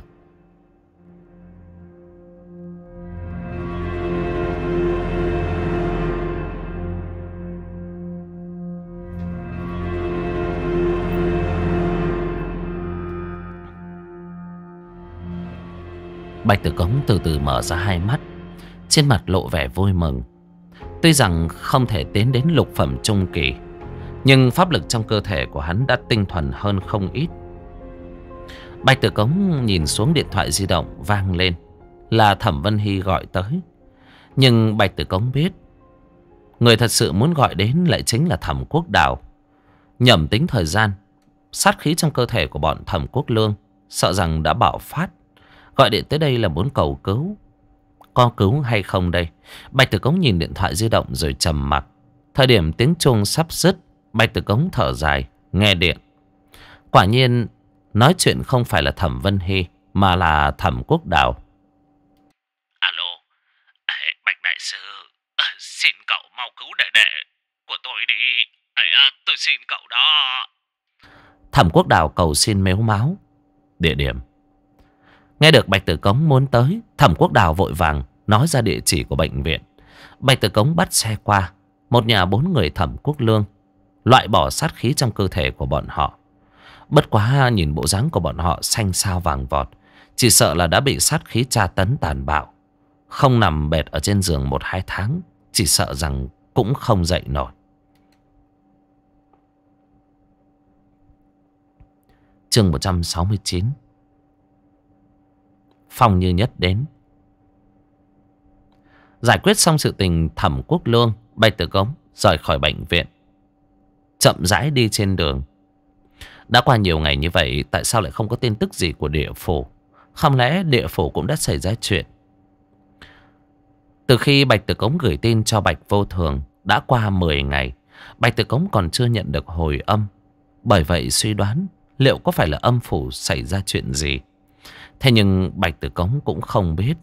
Bạch Tử Cống từ từ mở ra hai mắt, trên mặt lộ vẻ vui mừng. Tuy rằng không thể tiến đến lục phẩm trung kỳ, Nhưng pháp lực trong cơ thể của hắn đã tinh thuần hơn không ít. Bạch Tử Cống nhìn xuống điện thoại di động vang lên. Là Thẩm Vân Hy gọi tới. Nhưng Bạch Tử Cống biết người thật sự muốn gọi đến lại chính là Thẩm Quốc Đào. Nhẩm tính thời gian, sát khí trong cơ thể của bọn Thẩm Quốc Lương sợ rằng đã bạo phát. Gọi điện tới đây là muốn cầu cứu. Có cứu hay không đây? Bạch Tử Cống nhìn điện thoại di động rồi trầm mặc. Thời điểm tiếng chuông sắp dứt, Bạch Tử Cống thở dài, nghe điện. Quả nhiên nói chuyện không phải là Thẩm Vân Hy mà là Thẩm Quốc Đào. Alo, Bạch đại sư, xin cậu mau cứu đệ đệ của tôi đi. Tôi xin cậu đó. Thẩm Quốc Đào cầu xin mếu máo. Địa điểm. Nghe được Bạch Tử Cống muốn tới, Thẩm Quốc Đào vội vàng nói ra địa chỉ của bệnh viện. Bạch Tử Cống bắt xe qua. Một nhà 4 người Thẩm Quốc Lương, loại bỏ sát khí trong cơ thể của bọn họ. Bất quá nhìn bộ dáng của bọn họ xanh xao vàng vọt, chỉ sợ là đã bị sát khí tra tấn tàn bạo. Không nằm bệt ở trên giường 1-2 tháng, chỉ sợ rằng cũng không dậy nổi. Chương 169. Phong Như Nhất đến. Giải quyết xong sự tình Thẩm Quốc Lương, Bạch Tử Cống rời khỏi bệnh viện, chậm rãi đi trên đường. Đã qua nhiều ngày như vậy, tại sao lại không có tin tức gì của địa phủ? Không lẽ địa phủ cũng đã xảy ra chuyện? Từ khi Bạch Tử Cống gửi tin cho Bạch Vô Thường, đã qua 10 ngày, Bạch Tử Cống còn chưa nhận được hồi âm. Bởi vậy suy đoán liệu có phải là âm phủ xảy ra chuyện gì. Thế nhưng Bạch Tử Cống cũng không biết.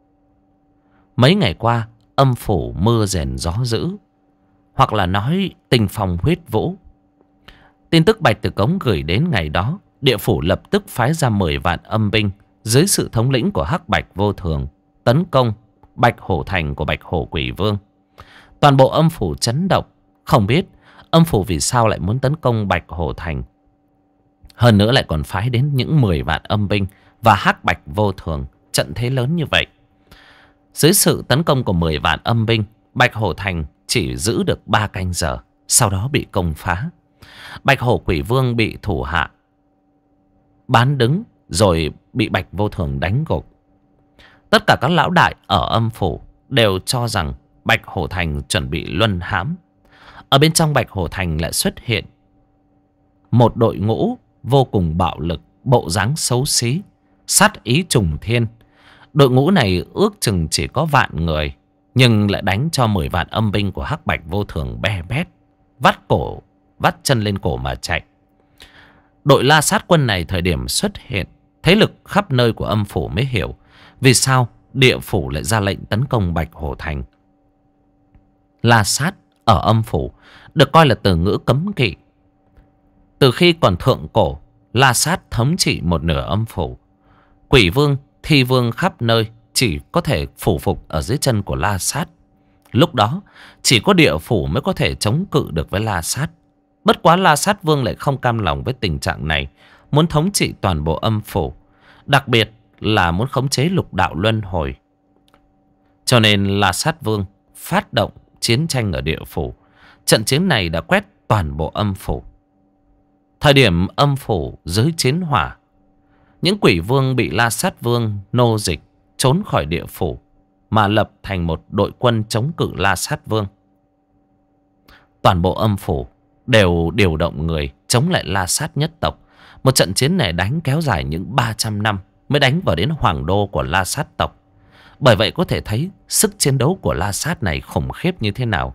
Mấy ngày qua âm phủ mưa rền gió dữ, hoặc là nói tình phong huyết vũ. Tin tức Bạch Tử Cống gửi đến ngày đó, địa phủ lập tức phái ra 10 vạn âm binh dưới sự thống lĩnh của Hắc Bạch Vô Thường tấn công Bạch Hổ Thành của Bạch Hổ Quỷ Vương. Toàn bộ âm phủ chấn động, không biết âm phủ vì sao lại muốn tấn công Bạch Hổ Thành. Hơn nữa lại còn phái đến những 10 vạn âm binh và Hắc Bạch Vô Thường, trận thế lớn như vậy. Dưới sự tấn công của 10 vạn âm binh, Bạch Hổ Thành chỉ giữ được 3 canh giờ, sau đó bị công phá. Bạch Hổ Quỷ Vương bị thủ hạ bán đứng, rồi bị Bạch Vô Thường đánh gục. Tất cả các lão đại ở âm phủ đều cho rằng Bạch Hổ Thành chuẩn bị luân hãm. Ở bên trong Bạch Hổ Thành lại xuất hiện một đội ngũ vô cùng bạo lực, bộ dáng xấu xí, sát ý trùng thiên. Đội ngũ này ước chừng chỉ có vạn người, nhưng lại đánh cho 10 vạn âm binh của Hắc Bạch Vô Thường be bét, vắt chân lên cổ mà chạy. Đội La Sát quân này thời điểm xuất hiện, thế lực khắp nơi của âm phủ mới hiểu vì sao địa phủ lại ra lệnh tấn công Bạch Hổ Thành. La Sát ở âm phủ được coi là từ ngữ cấm kỵ. Từ khi còn thượng cổ, La Sát thống trị một nửa âm phủ. Quỷ Vương, Thi Vương khắp nơi chỉ có thể phủ phục ở dưới chân của La Sát. Lúc đó chỉ có địa phủ mới có thể chống cự được với La Sát. Bất quá La Sát Vương lại không cam lòng với tình trạng này, muốn thống trị toàn bộ âm phủ, đặc biệt là muốn khống chế lục đạo luân hồi. Cho nên La Sát Vương phát động chiến tranh ở địa phủ. Trận chiến này đã quét toàn bộ âm phủ. Thời điểm âm phủ dưới chiến hỏa, những quỷ vương bị La Sát Vương nô dịch trốn khỏi địa phủ, mà lập thành một đội quân chống cự La Sát Vương. Toàn bộ âm phủ đều điều động người chống lại La Sát nhất tộc. Một trận chiến này đánh kéo dài những 300 năm mới đánh vào đến hoàng đô của La Sát tộc. Bởi vậy có thể thấy sức chiến đấu của La Sát này khủng khiếp như thế nào.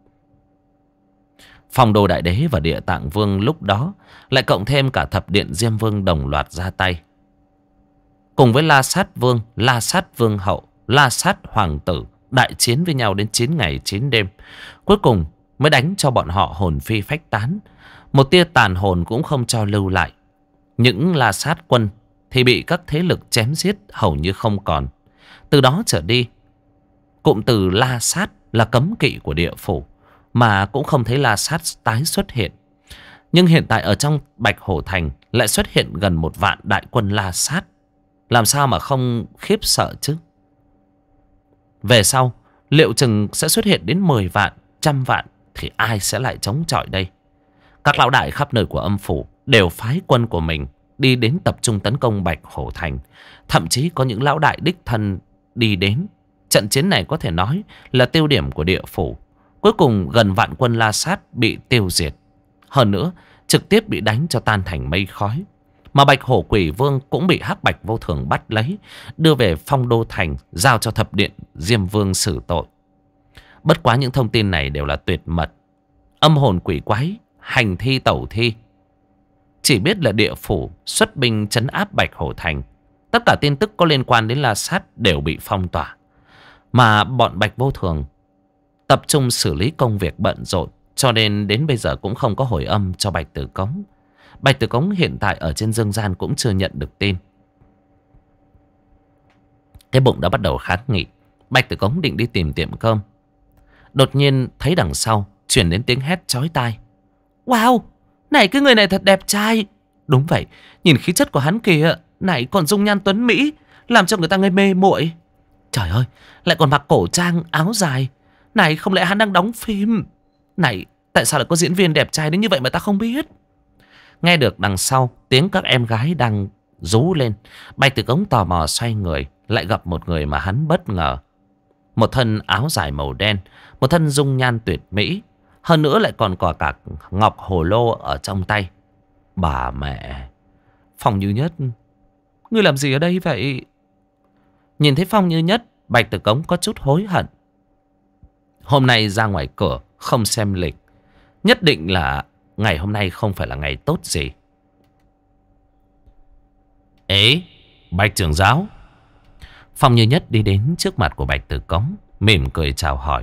Phong Đô Đại Đế và Địa Tạng Vương lúc đó lại cộng thêm cả Thập Điện Diêm Vương đồng loạt ra tay. Cùng với La Sát Vương, La Sát Vương Hậu, La Sát Hoàng Tử đại chiến với nhau đến 9 ngày 9 đêm. Cuối cùng mới đánh cho bọn họ hồn phi phách tán, một tia tàn hồn cũng không cho lưu lại. Những La Sát quân thì bị các thế lực chém giết hầu như không còn. Từ đó trở đi, cụm từ La Sát là cấm kỵ của địa phủ, mà cũng không thấy La Sát tái xuất hiện. Nhưng hiện tại ở trong Bạch Hổ Thành lại xuất hiện gần 1 vạn đại quân La Sát. Làm sao mà không khiếp sợ chứ? Về sau liệu chừng sẽ xuất hiện đến 10 vạn, 100 vạn, thì ai sẽ lại chống chọi đây? Các lão đại khắp nơi của âm phủ đều phái quân của mình đi đến tập trung tấn công Bạch Hổ Thành. Thậm chí có những lão đại đích thân đi đến. Trận chiến này có thể nói là tiêu điểm của địa phủ. Cuối cùng gần vạn quân La Sát bị tiêu diệt. Hơn nữa, trực tiếp bị đánh cho tan thành mây khói. Mà Bạch Hổ Quỷ Vương cũng bị Hắc Bạch Vô Thường bắt lấy, đưa về Phong Đô Thành, giao cho Thập Điện Diêm Vương xử tội. Bất quá những thông tin này đều là tuyệt mật. Âm hồn quỷ quái, hành thi tẩu thi. Chỉ biết là địa phủ xuất binh trấn áp Bạch Hổ Thành. Tất cả tin tức có liên quan đến La Sát đều bị phong tỏa. Mà bọn Bạch Vô Thường tập trung xử lý công việc bận rộn, cho nên đến bây giờ cũng không có hồi âm cho Bạch Tử Cống. Bạch Tử Cống hiện tại ở trên dương gian cũng chưa nhận được tin. Cái bụng đã bắt đầu khát nghỉ. Bạch Tử Cống định đi tìm tiệm cơm. Đột nhiên thấy đằng sau chuyển đến tiếng hét chói tai. Wow, này cái người này thật đẹp trai. Đúng vậy, nhìn khí chất của hắn kìa, này còn dung nhan tuấn mỹ, làm cho người ta ngây mê muội. Trời ơi, lại còn mặc cổ trang áo dài. Này không lẽ hắn đang đóng phim? Này, tại sao lại có diễn viên đẹp trai đến như vậy mà ta không biết? Nghe được đằng sau tiếng các em gái đang rú lên, Bạch Tử Cống tò mò xoay người, lại gặp một người mà hắn bất ngờ. Một thân áo dài màu đen, một thân dung nhan tuyệt mỹ, hơn nữa lại còn có cả ngọc hồ lô ở trong tay. Bà mẹ, Phong Như Nhất, ngươi làm gì ở đây vậy? Nhìn thấy Phong Như Nhất, Bạch Tử Cống có chút hối hận. Hôm nay ra ngoài cửa không xem lịch, nhất định là ngày hôm nay không phải là ngày tốt gì. Ê, Bạch trưởng giáo. Phong Như Nhất đi đến trước mặt của Bạch Tử Cống, mỉm cười chào hỏi.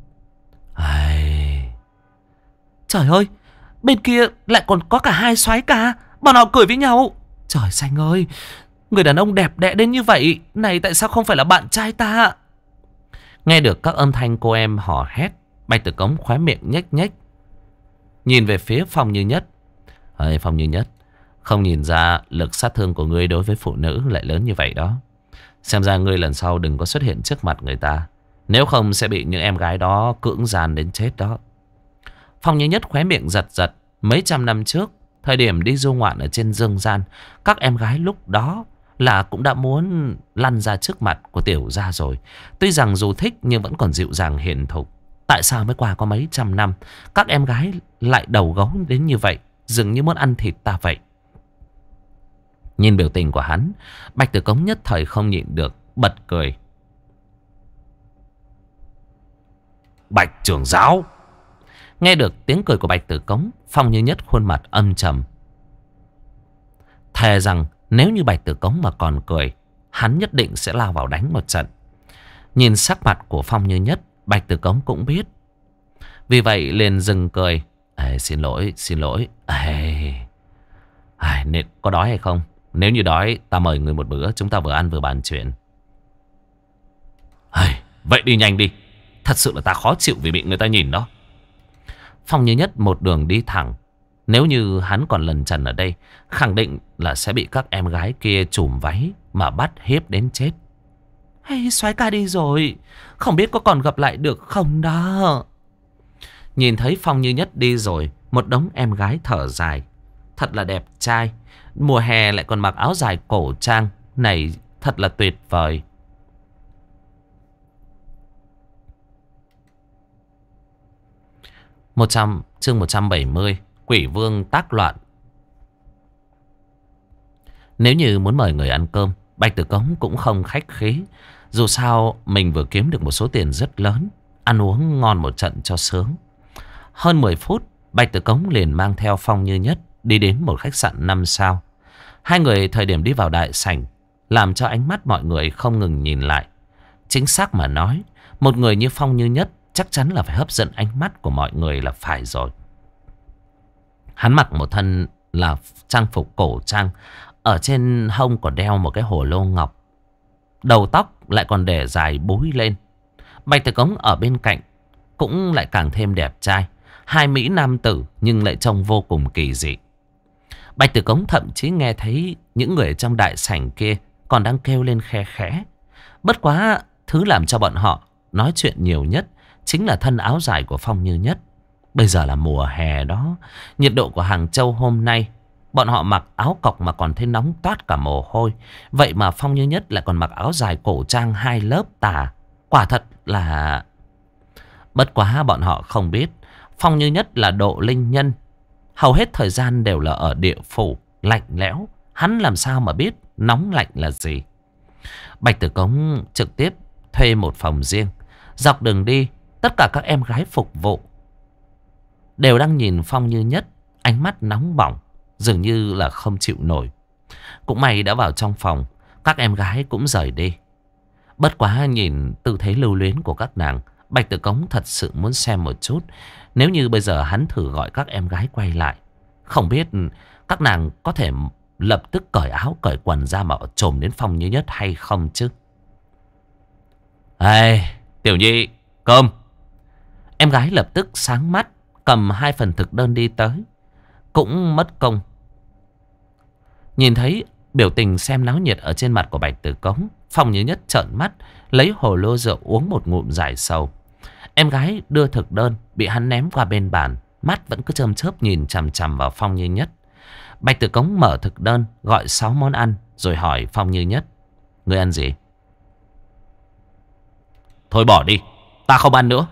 Trời ơi, bên kia lại còn có cả hai soái ca, bọn họ cười với nhau. Trời xanh ơi, người đàn ông đẹp đẽ đến như vậy, này tại sao không phải là bạn trai ta? Nghe được các âm thanh cô em hò hét, Bạch Tử Cống khóe miệng nhếch nhếch, nhìn về phía Phong Như Nhất. Phong Như Nhất, không nhìn ra lực sát thương của ngươi đối với phụ nữ lại lớn như vậy đó. Xem ra ngươi lần sau đừng có xuất hiện trước mặt người ta, nếu không sẽ bị những em gái đó cưỡng gian đến chết đó. Phong Như Nhất khóe miệng giật giật. Mấy trăm năm trước, thời điểm đi du ngoạn ở trên dương gian, các em gái lúc đó là cũng đã muốn lăn ra trước mặt của tiểu gia rồi. Tuy rằng dù thích nhưng vẫn còn dịu dàng hiền thục. Tại sao mới qua có mấy trăm năm, các em gái lại đầu gấu đến như vậy, dường như muốn ăn thịt ta vậy. Nhìn biểu tình của hắn, Bạch Tử Cống nhất thời không nhịn được, bật cười. Bạch trưởng giáo. Nghe được tiếng cười của Bạch Tử Cống, Phong Như Nhất khuôn mặt âm trầm. Thề rằng nếu như Bạch Tử Cống mà còn cười, hắn nhất định sẽ lao vào đánh một trận. Nhìn sắc mặt của Phong Như Nhất, Bạch Tử Cống cũng biết. Vì vậy liền dừng cười. Xin lỗi, xin lỗi. Có đói hay không? Nếu như đói, ta mời người một bữa, chúng ta vừa ăn vừa bàn chuyện. Vậy đi nhanh đi. Thật sự là ta khó chịu vì bị người ta nhìn đó. Phong Như Nhất một đường đi thẳng. Nếu như hắn còn lần trần ở đây, khẳng định là sẽ bị các em gái kia trùm váy mà bắt hiếp đến chết. Soái ca đi rồi, không biết có còn gặp lại được không đó. Nhìn thấy Phong Như Nhất đi rồi, một đống em gái thở dài. Thật là đẹp trai. Mùa hè lại còn mặc áo dài cổ trang. Này thật là tuyệt vời. Chương 170, Quỷ Vương tác loạn. Nếu như muốn mời người ăn cơm, Bạch Tử Cống cũng không khách khí. Dù sao mình vừa kiếm được một số tiền rất lớn, ăn uống ngon một trận cho sướng. Hơn 10 phút, Bạch Tử Cống liền mang theo Phong Như Nhất đi đến một khách sạn 5 sao. Hai người thời điểm đi vào đại sảnh làm cho ánh mắt mọi người không ngừng nhìn lại. Chính xác mà nói, một người như Phong Như Nhất chắc chắn là phải hấp dẫn ánh mắt của mọi người là phải rồi. Hắn mặc một thân là trang phục cổ trang, ở trên hông còn đeo một cái hồ lô ngọc, đầu tóc lại còn để dài búi lên. Bạch Tử Cống ở bên cạnh cũng lại càng thêm đẹp trai. Hai mỹ nam tử nhưng lại trông vô cùng kỳ dị. Bạch Tử Cống thậm chí nghe thấy những người trong đại sảnh kia còn đang kêu lên khe khẽ. Bất quá thứ làm cho bọn họ nói chuyện nhiều nhất chính là thân áo dài của Phong Như Nhất. Bây giờ là mùa hè đó. Nhiệt độ của Hàng Châu hôm nay, bọn họ mặc áo cộc mà còn thấy nóng toát cả mồ hôi. Vậy mà Phong Như Nhất lại còn mặc áo dài cổ trang 2 lớp tà. Quả thật là... Bất quá bọn họ không biết Phong Như Nhất là độ linh nhân, hầu hết thời gian đều là ở địa phủ lạnh lẽo. Hắn làm sao mà biết nóng lạnh là gì. Bạch Tử Cống trực tiếp thuê một phòng riêng. Dọc đường đi, tất cả các em gái phục vụ đều đang nhìn Phong Như Nhất, ánh mắt nóng bỏng, dường như là không chịu nổi. Cũng may đã vào trong phòng, các em gái cũng rời đi. Bất quá nhìn tư thế lưu luyến của các nàng, Bạch Tử Cống thật sự muốn xem một chút. Nếu như bây giờ hắn thử gọi các em gái quay lại, không biết các nàng có thể lập tức cởi áo cởi quần ra mà trồm đến Phong Như Nhất hay không chứ. Ê, Tiểu Nhi, cơm. Em gái lập tức sáng mắt, cầm 2 phần thực đơn đi tới. Cũng mất công. Nhìn thấy biểu tình xem náo nhiệt ở trên mặt của Bạch Tử Cống, Phong Như Nhất trợn mắt, lấy hồ lô rượu uống một ngụm giải sầu. Em gái đưa thực đơn bị hắn ném qua bên bàn, mắt vẫn cứ chớm chớp nhìn chằm chằm vào Phong Như Nhất. Bạch Tử Cống mở thực đơn, gọi 6 món ăn, rồi hỏi Phong Như Nhất: Ngươi ăn gì? Thôi bỏ đi, ta không ăn nữa.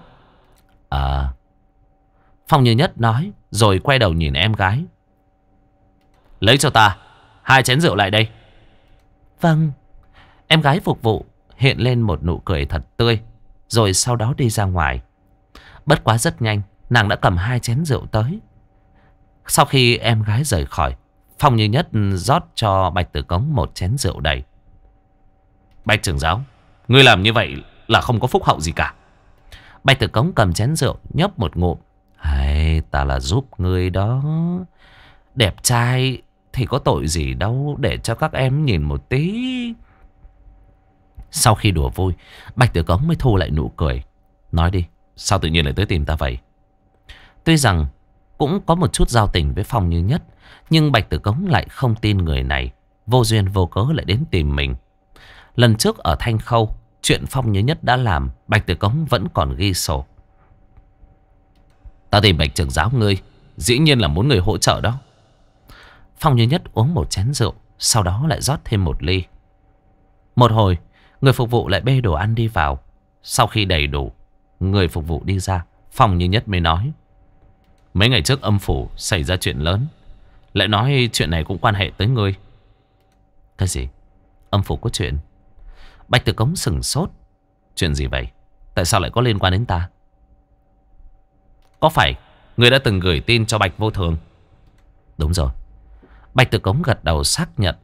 Phong Như Nhất nói, rồi quay đầu nhìn em gái: Lấy cho ta 2 chén rượu lại đây. Vâng. Em gái phục vụ hiện lên một nụ cười thật tươi, rồi sau đó đi ra ngoài. Bất quá rất nhanh, nàng đã cầm 2 chén rượu tới. Sau khi em gái rời khỏi, Phong Như Nhất rót cho Bạch Tử Cống 1 chén rượu đầy. Bạch trưởng giáo, ngươi làm như vậy là không có phúc hậu gì cả. Bạch Tử Cống cầm chén rượu nhấp một ngụm. Hay, ta là giúp ngươi đó. Đẹp trai thì có tội gì đâu, để cho các em nhìn một tí. Sau khi đùa vui, Bạch Tử Cống mới thu lại nụ cười. Nói đi, sao tự nhiên lại tới tìm ta vậy? Tuy rằng cũng có một chút giao tình với Phong Như Nhất, nhưng Bạch Tử Cống lại không tin người này vô duyên vô cớ lại đến tìm mình. Lần trước ở Thanh Khâu, chuyện Phong Như Nhất đã làm, Bạch Tử Cống vẫn còn ghi sổ. Ta tìm Bạch trưởng giáo ngươi, dĩ nhiên là muốn người hỗ trợ đó. Phong Như Nhất uống 1 chén rượu, sau đó lại rót thêm 1 ly. Một hồi, người phục vụ lại bê đồ ăn đi vào. Sau khi đầy đủ, người phục vụ đi ra, Phong Như Nhất mới nói: Mấy ngày trước âm phủ xảy ra chuyện lớn, lại nói chuyện này cũng quan hệ tới ngươi. Cái gì? Âm phủ có chuyện? Bạch Tử Cống sửng sốt. Chuyện gì vậy? Tại sao lại có liên quan đến ta? Có phải ngươi đã từng gửi tin cho Bạch Vô Thường? Đúng rồi. Bạch Tử Cống gật đầu xác nhận.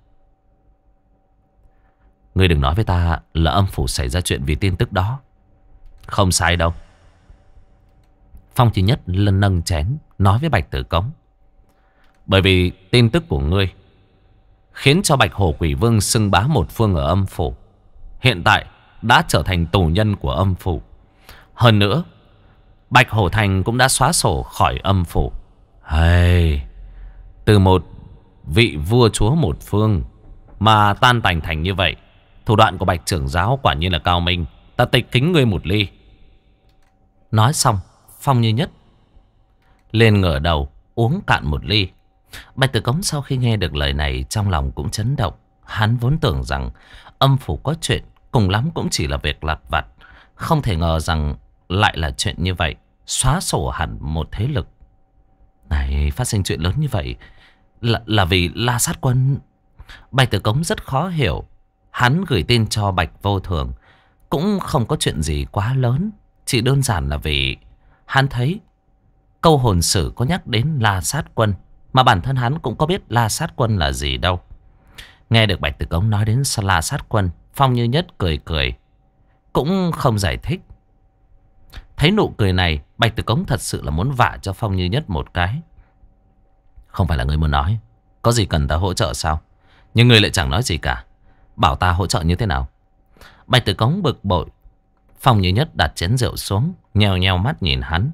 Ngươi đừng nói với ta là âm phủ xảy ra chuyện vì tin tức đó. Không sai đâu. Phong Như Nhất lần nâng chén nói với Bạch Tử Cống: Bởi vì tin tức của ngươi khiến cho Bạch Hổ Quỷ Vương xưng bá một phương ở âm phủ, hiện tại đã trở thành tù nhân của âm phủ. Hơn nữa, Bạch Hổ Thành cũng đã xóa sổ khỏi âm phủ. Hay, từ một vị vua chúa một phương mà tan tành thành như vậy, thủ đoạn của Bạch trưởng giáo quả nhiên là cao minh. Ta tịch kính ngươi 1 ly. Nói xong, Phong Như Nhất lên ngửa đầu uống cạn 1 ly. Bạch Tử Cống sau khi nghe được lời này, trong lòng cũng chấn động. Hắn vốn tưởng rằng âm phủ có chuyện, cùng lắm cũng chỉ là việc lặt vặt, không thể ngờ rằng lại là chuyện như vậy, xóa sổ hẳn một thế lực. Này, phát sinh chuyện lớn như vậy là vì La Sát Quân. Bạch Tử Cống rất khó hiểu. Hắn gửi tin cho Bạch Vô Thường cũng không có chuyện gì quá lớn, chỉ đơn giản là vì hắn thấy câu hồn sử có nhắc đến La Sát Quân, mà bản thân hắn cũng có biết La Sát Quân là gì đâu. Nghe được Bạch Tử Cống nói đến La Sát Quân, Phong Như Nhất cười cười, cũng không giải thích. Thấy nụ cười này, Bạch Tử Cống thật sự là muốn vả cho Phong Như Nhất một cái. Không phải là người muốn nói có gì cần ta hỗ trợ sao? Nhưng người lại chẳng nói gì cả, bảo ta hỗ trợ như thế nào? Bạch Tử Cống bực bội. Phong Như Nhất đặt chén rượu xuống, nheo nheo mắt nhìn hắn.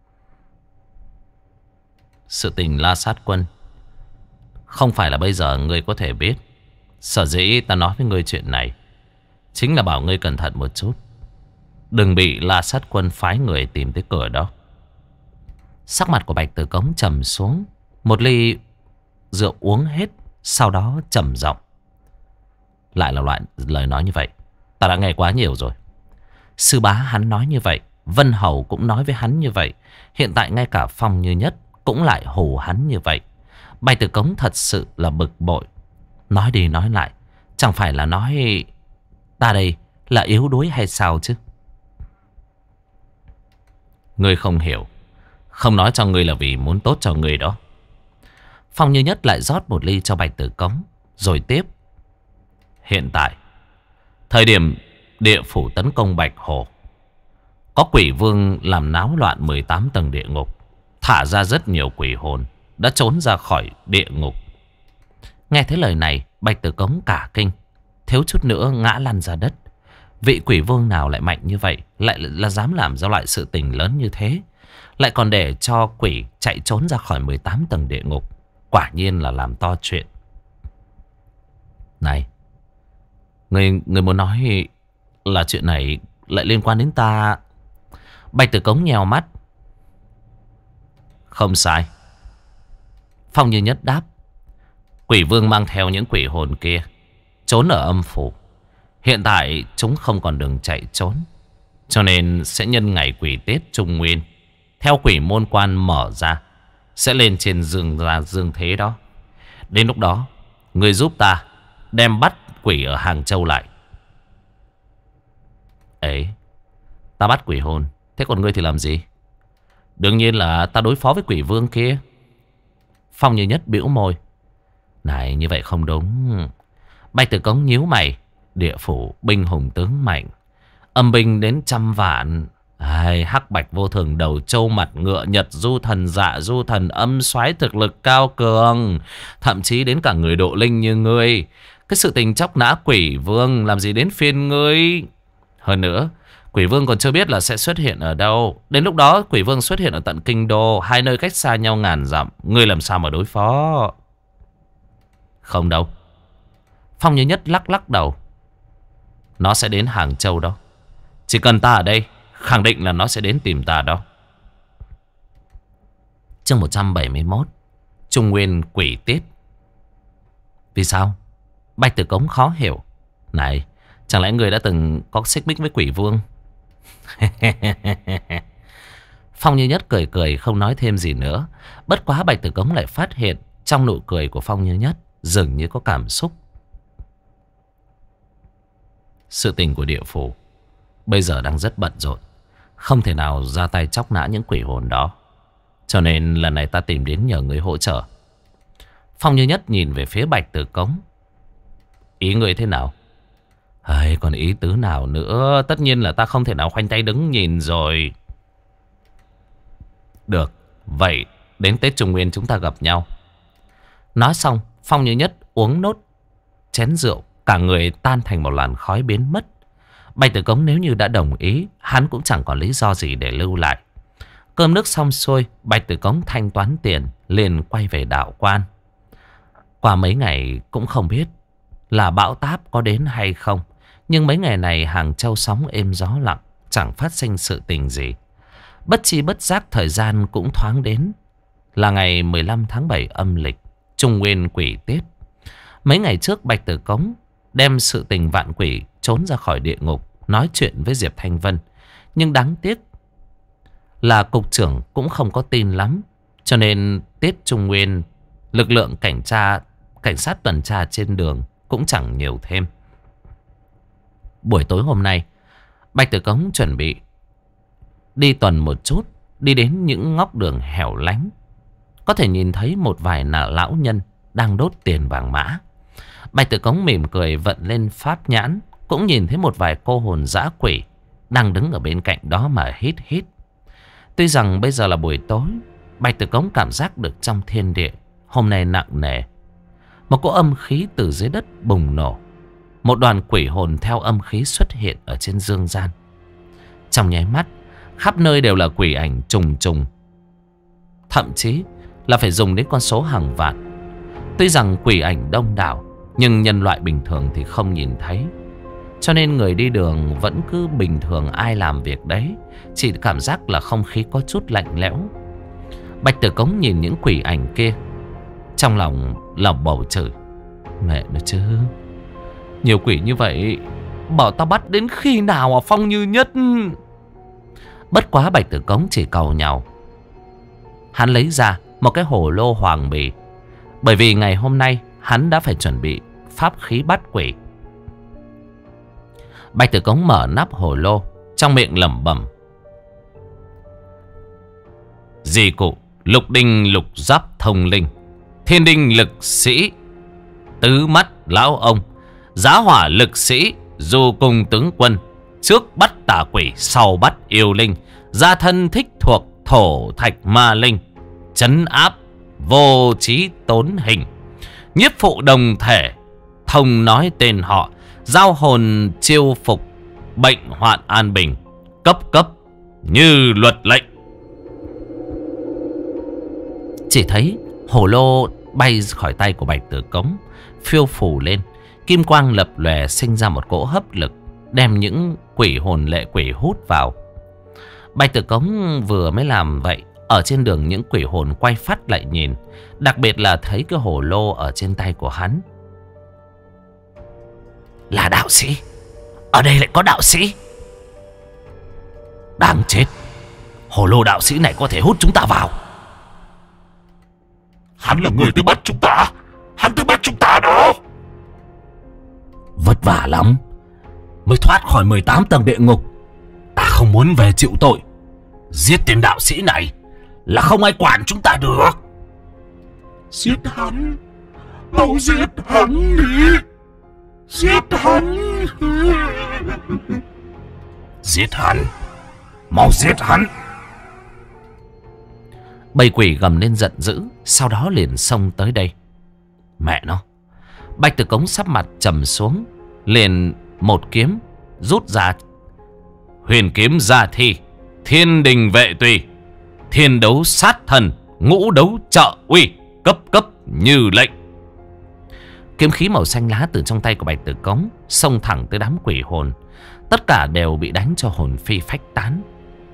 Sự tình La Sát Quân không phải là bây giờ ngươi có thể biết. Sở dĩ ta nói với ngươi chuyện này chính là bảo ngươi cẩn thận một chút, đừng bị La Sát Quân phái người tìm tới cửa đó. Sắc mặt của Bạch Tử Cống trầm xuống. Một ly rượu uống hết, sau đó trầm giọng: lại là loại lời nói như vậy, ta đã nghe quá nhiều rồi. Sư bá hắn nói như vậy, Vân Hầu cũng nói với hắn như vậy, hiện tại ngay cả Phong Như Nhất cũng lại hù hắn như vậy. Bạch Tử Cống thật sự là bực bội. Nói đi nói lại, chẳng phải là nói ta đây là yếu đuối hay sao chứ? Ngươi không hiểu, không nói cho ngươi là vì muốn tốt cho ngươi đó. Phong Như Nhất lại rót một ly cho Bạch Tử Cống, rồi tiếp: hiện tại, thời điểm địa phủ tấn công Bạch Hồ, có quỷ vương làm náo loạn 18 tầng địa ngục, thả ra rất nhiều quỷ hồn đã trốn ra khỏi địa ngục. Nghe thấy lời này, Bạch Tử Cống cả kinh, thiếu chút nữa ngã lăn ra đất. Vị quỷ vương nào lại mạnh như vậy, lại là dám làm ra loại sự tình lớn như thế, lại còn để cho quỷ chạy trốn ra khỏi 18 tầng địa ngục. Quả nhiên là làm to chuyện. Này, người muốn nói là chuyện này lại liên quan đến ta? Bạch Tử Cống nhèo mắt. Không sai. Phong Như Nhất đáp: quỷ vương mang theo những quỷ hồn kia trốn ở âm phủ. Hiện tại chúng không còn đường chạy trốn, cho nên sẽ nhân ngày quỷ Tết Trung Nguyên, theo quỷ môn quan mở ra, sẽ lên trên dương thế đó. Đến lúc đó, người giúp ta đem bắt quỷ ở Hàng Châu lại. Ấy, ta bắt quỷ hồn, thế còn ngươi thì làm gì? Đương nhiên là ta đối phó với quỷ vương kia. Phong Như Nhất bĩu môi. Này, như vậy không đúng. Bạch Tử Cống nhíu mày. Địa phủ binh hùng tướng mạnh, âm binh đến 100 vạn. Hắc bạch vô thường, đầu trâu mặt ngựa, nhật du thần, dạ du thần, âm soái thực lực cao cường, thậm chí đến cả người độ linh như ngươi. Cái sự tình chóc nã quỷ vương làm gì đến phiên ngươi? Hơn nữa, quỷ vương còn chưa biết là sẽ xuất hiện ở đâu. Đến lúc đó quỷ vương xuất hiện ở tận kinh đô, hai nơi cách xa nhau ngàn dặm, ngươi làm sao mà đối phó? Không đâu. Phong Như Nhất lắc đầu. Nó sẽ đến Hàng Châu đó. Chỉ cần ta ở đây, khẳng định là nó sẽ đến tìm ta đó. Chương 171, Trung Nguyên quỷ tiết. Vì sao? Bạch Tử Cống khó hiểu. Này, chẳng lẽ người đã từng có xích mích với quỷ vương? Phong Như Nhất cười cười không nói thêm gì nữa. Bất quá Bạch Tử Cống lại phát hiện trong nụ cười của Phong Như Nhất dường như có cảm xúc. Sự tình của địa phủ bây giờ đang rất bận rộn, không thể nào ra tay chóc nã những quỷ hồn đó, cho nên lần này ta tìm đến nhờ người hỗ trợ. Phong Như Nhất nhìn về phía Bạch Tử Cống. Ý người thế nào? Còn ý tứ nào nữa? Tất nhiên là ta không thể nào khoanh tay đứng nhìn rồi. Được, vậy đến Tết Trung Nguyên chúng ta gặp nhau. Nói xong, Phong Như Nhất uống nốt chén rượu, cả người tan thành một làn khói biến mất. Bạch Tử Cống nếu như đã đồng ý, hắn cũng chẳng còn lý do gì để lưu lại. Cơm nước xong xuôi, Bạch Tử Cống thanh toán tiền, liền quay về đạo quan. Qua mấy ngày cũng không biết là bão táp có đến hay không, nhưng mấy ngày này Hàng Châu sóng êm gió lặng, chẳng phát sinh sự tình gì. Bất chi bất giác thời gian cũng thoáng đến là ngày 15 tháng 7 âm lịch, Trung Nguyên quỷ tiết. Mấy ngày trước Bạch Tử Cống đem sự tình vạn quỷ trốn ra khỏi địa ngục nói chuyện với Diệp Thanh Vân, nhưng đáng tiếc là cục trưởng cũng không có tin lắm, cho nên Tết Trung Nguyên lực lượng cảnh sát tuần tra trên đường cũng chẳng nhiều thêm. Buổi tối hôm nay, Bạch Tử Cống chuẩn bị đi tuần một chút, đi đến những ngóc đường hẻo lánh, có thể nhìn thấy một vài lão nhân đang đốt tiền vàng mã. Bạch Tử Cống mỉm cười vận lên pháp nhãn, cũng nhìn thấy một vài cô hồn dã quỷ đang đứng ở bên cạnh đó mà hít hít. Tuy rằng bây giờ là buổi tối, Bạch Tử Cống cảm giác được trong thiên địa hôm nay nặng nề. Một cỗ âm khí từ dưới đất bùng nổ. Một đoàn quỷ hồn theo âm khí xuất hiện ở trên dương gian. Trong nháy mắt, khắp nơi đều là quỷ ảnh trùng trùng, thậm chí là phải dùng đến con số hàng vạn. Tuy rằng quỷ ảnh đông đảo, nhưng nhân loại bình thường thì không nhìn thấy, cho nên người đi đường vẫn cứ bình thường ai làm việc đấy, chỉ cảm giác là không khí có chút lạnh lẽo. Bạch Tử Cống nhìn những quỷ ảnh kia, trong lòng lẩm bẩm chửi: mẹ nó chứ, nhiều quỷ như vậy, bảo tao bắt đến khi nào à Phong Như Nhất. Bất quá Bạch Tử Cống chỉ cầu nhau. Hắn lấy ra một cái hồ lô hoàng bì, bởi vì ngày hôm nay hắn đã phải chuẩn bị pháp khí bắt quỷ. Bạch Tử Cống mở nắp hồ lô, trong miệng lẩm bẩm: di cụ lục đinh lục giáp thông linh, thiên đinh lực sĩ tứ mắt lão ông, giá hỏa lực sĩ du cung tướng quân, trước bắt tà quỷ sau bắt yêu linh, gia thân thích thuộc thổ thạch ma linh, trấn áp vô trí tốn hình, nhiếp phụ đồng thể thông nói tên họ, giao hồn chiêu phục bệnh hoạn an bình, cấp cấp như luật lệnh. Chỉ thấy hồ lô bay khỏi tay của Bạch Tử Cống, phiêu phù lên, kim quang lập lòe sinh ra một cỗ hấp lực, đem những quỷ hồn lệ quỷ hút vào. Bạch Tử Cống vừa mới làm vậy, ở trên đường những quỷ hồn quay phát lại nhìn, đặc biệt là thấy cái hồ lô ở trên tay của hắn. Là đạo sĩ, ở đây lại có đạo sĩ. Đáng chết, hồ lô đạo sĩ này có thể hút chúng ta vào. Hắn là người tới bắt chúng ta, hắn tới bắt chúng ta đó. Vất vả lắm mới thoát khỏi 18 tầng địa ngục, ta không muốn về chịu tội. Giết tên đạo sĩ này là không ai quản chúng ta được. Giết hắn, mau giết hắn đi, giết hắn, giết hắn, mau giết hắn. Bầy quỷ gầm lên giận dữ, sau đó liền xông tới đây. Mẹ nó, Bạch Tử Cống sắp mặt trầm xuống, liền một kiếm rút ra. Huyền kiếm gia thi, thiên đình vệ tùy, thiên đấu sát thần, ngũ đấu trợ uy, cấp cấp như lệnh. Kiếm khí màu xanh lá từ trong tay của Bạch Tử Cống xông thẳng tới đám quỷ hồn, tất cả đều bị đánh cho hồn phi phách tán.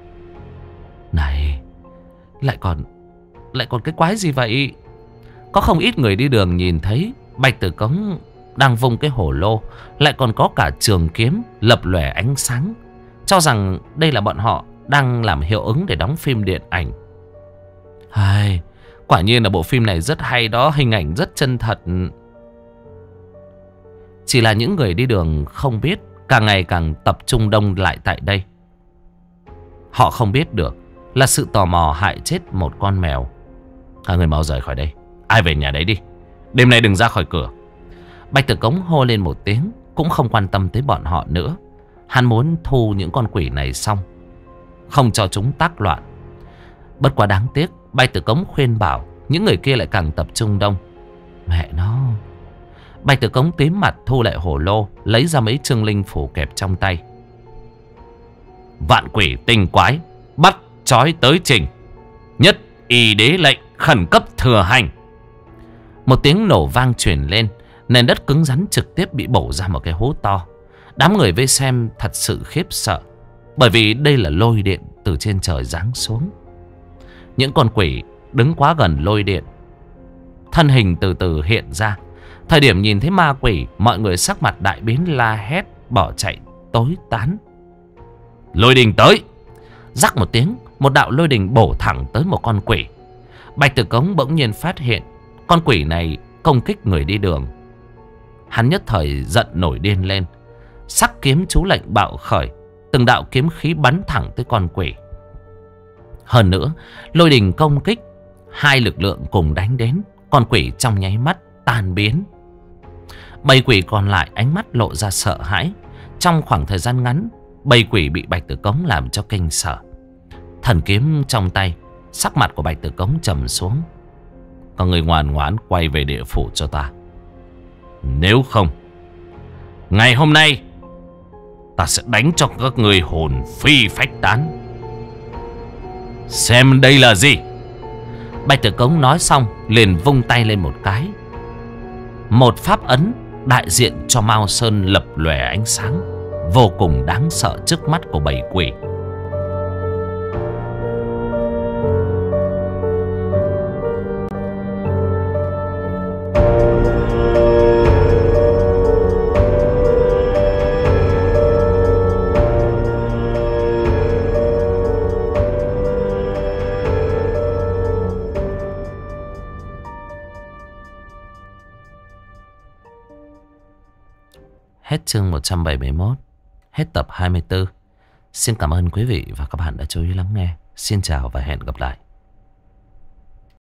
Này, lại còn cái quái gì vậy? Có không ít người đi đường nhìn thấy Bạch Tử Cống đang vung cái hổ lô, lại còn có cả trường kiếm lập lòe ánh sáng, cho rằng đây là bọn họ đang làm hiệu ứng để đóng phim điện ảnh. Hay, quả nhiên là bộ phim này rất hay đó, hình ảnh rất chân thật. Chỉ là những người đi đường không biết, càng ngày càng tập trung đông lại tại đây. Họ không biết được là sự tò mò hại chết một con mèo. Các người mau rời khỏi đây, ai về nhà đấy đi, đêm nay đừng ra khỏi cửa. Bạch Tử Cống hô lên một tiếng, cũng không quan tâm tới bọn họ nữa. Hắn muốn thu những con quỷ này xong, không cho chúng tác loạn. Bất quá đáng tiếc, Bạch Tử Cống khuyên bảo, những người kia lại càng tập trung đông. Mẹ nó. Bạch Tử Cống tím mặt thu lại hổ lô, lấy ra mấy chương linh phủ kẹp trong tay. Vạn quỷ tinh quái, bắt trói tới trình, nhất y đế lệnh khẩn cấp thừa hành. Một tiếng nổ vang truyền lên, nền đất cứng rắn trực tiếp bị bổ ra một cái hố to. Đám người vây xem thật sự khiếp sợ, bởi vì đây là lôi điện từ trên trời giáng xuống. Những con quỷ đứng quá gần lôi điện, thân hình từ từ hiện ra. Thời điểm nhìn thấy ma quỷ, mọi người sắc mặt đại biến, la hét bỏ chạy tối tán. Lôi đình tới! Rắc một tiếng, một đạo lôi đình bổ thẳng tới một con quỷ. Bạch Tử Cống bỗng nhiên phát hiện con quỷ này công kích người đi đường. Hắn nhất thời giận nổi điên lên, sắc kiếm chú lệnh bạo khởi, từng đạo kiếm khí bắn thẳng tới con quỷ. Hơn nữa, lôi đình công kích, hai lực lượng cùng đánh đến, con quỷ trong nháy mắt tan biến. Bầy quỷ còn lại ánh mắt lộ ra sợ hãi. Trong khoảng thời gian ngắn, bầy quỷ bị Bạch Tử Cống làm cho kinh sợ. Thần kiếm trong tay, sắc mặt của Bạch Tử Cống trầm xuống. Các người ngoan ngoãn quay về địa phủ cho ta. Nếu không, ngày hôm nay ta sẽ đánh cho các người hồn phi phách tán. Xem đây là gì? Bạch Tử Cống nói xong liền vung tay lên một cái. Một pháp ấn đại diện cho Mao Sơn lập lòe ánh sáng, vô cùng đáng sợ trước mắt của bầy quỷ. Hết chương 171. Hết tập 24. Xin cảm ơn quý vị và các bạn đã chú ý lắng nghe. Xin chào và hẹn gặp lại.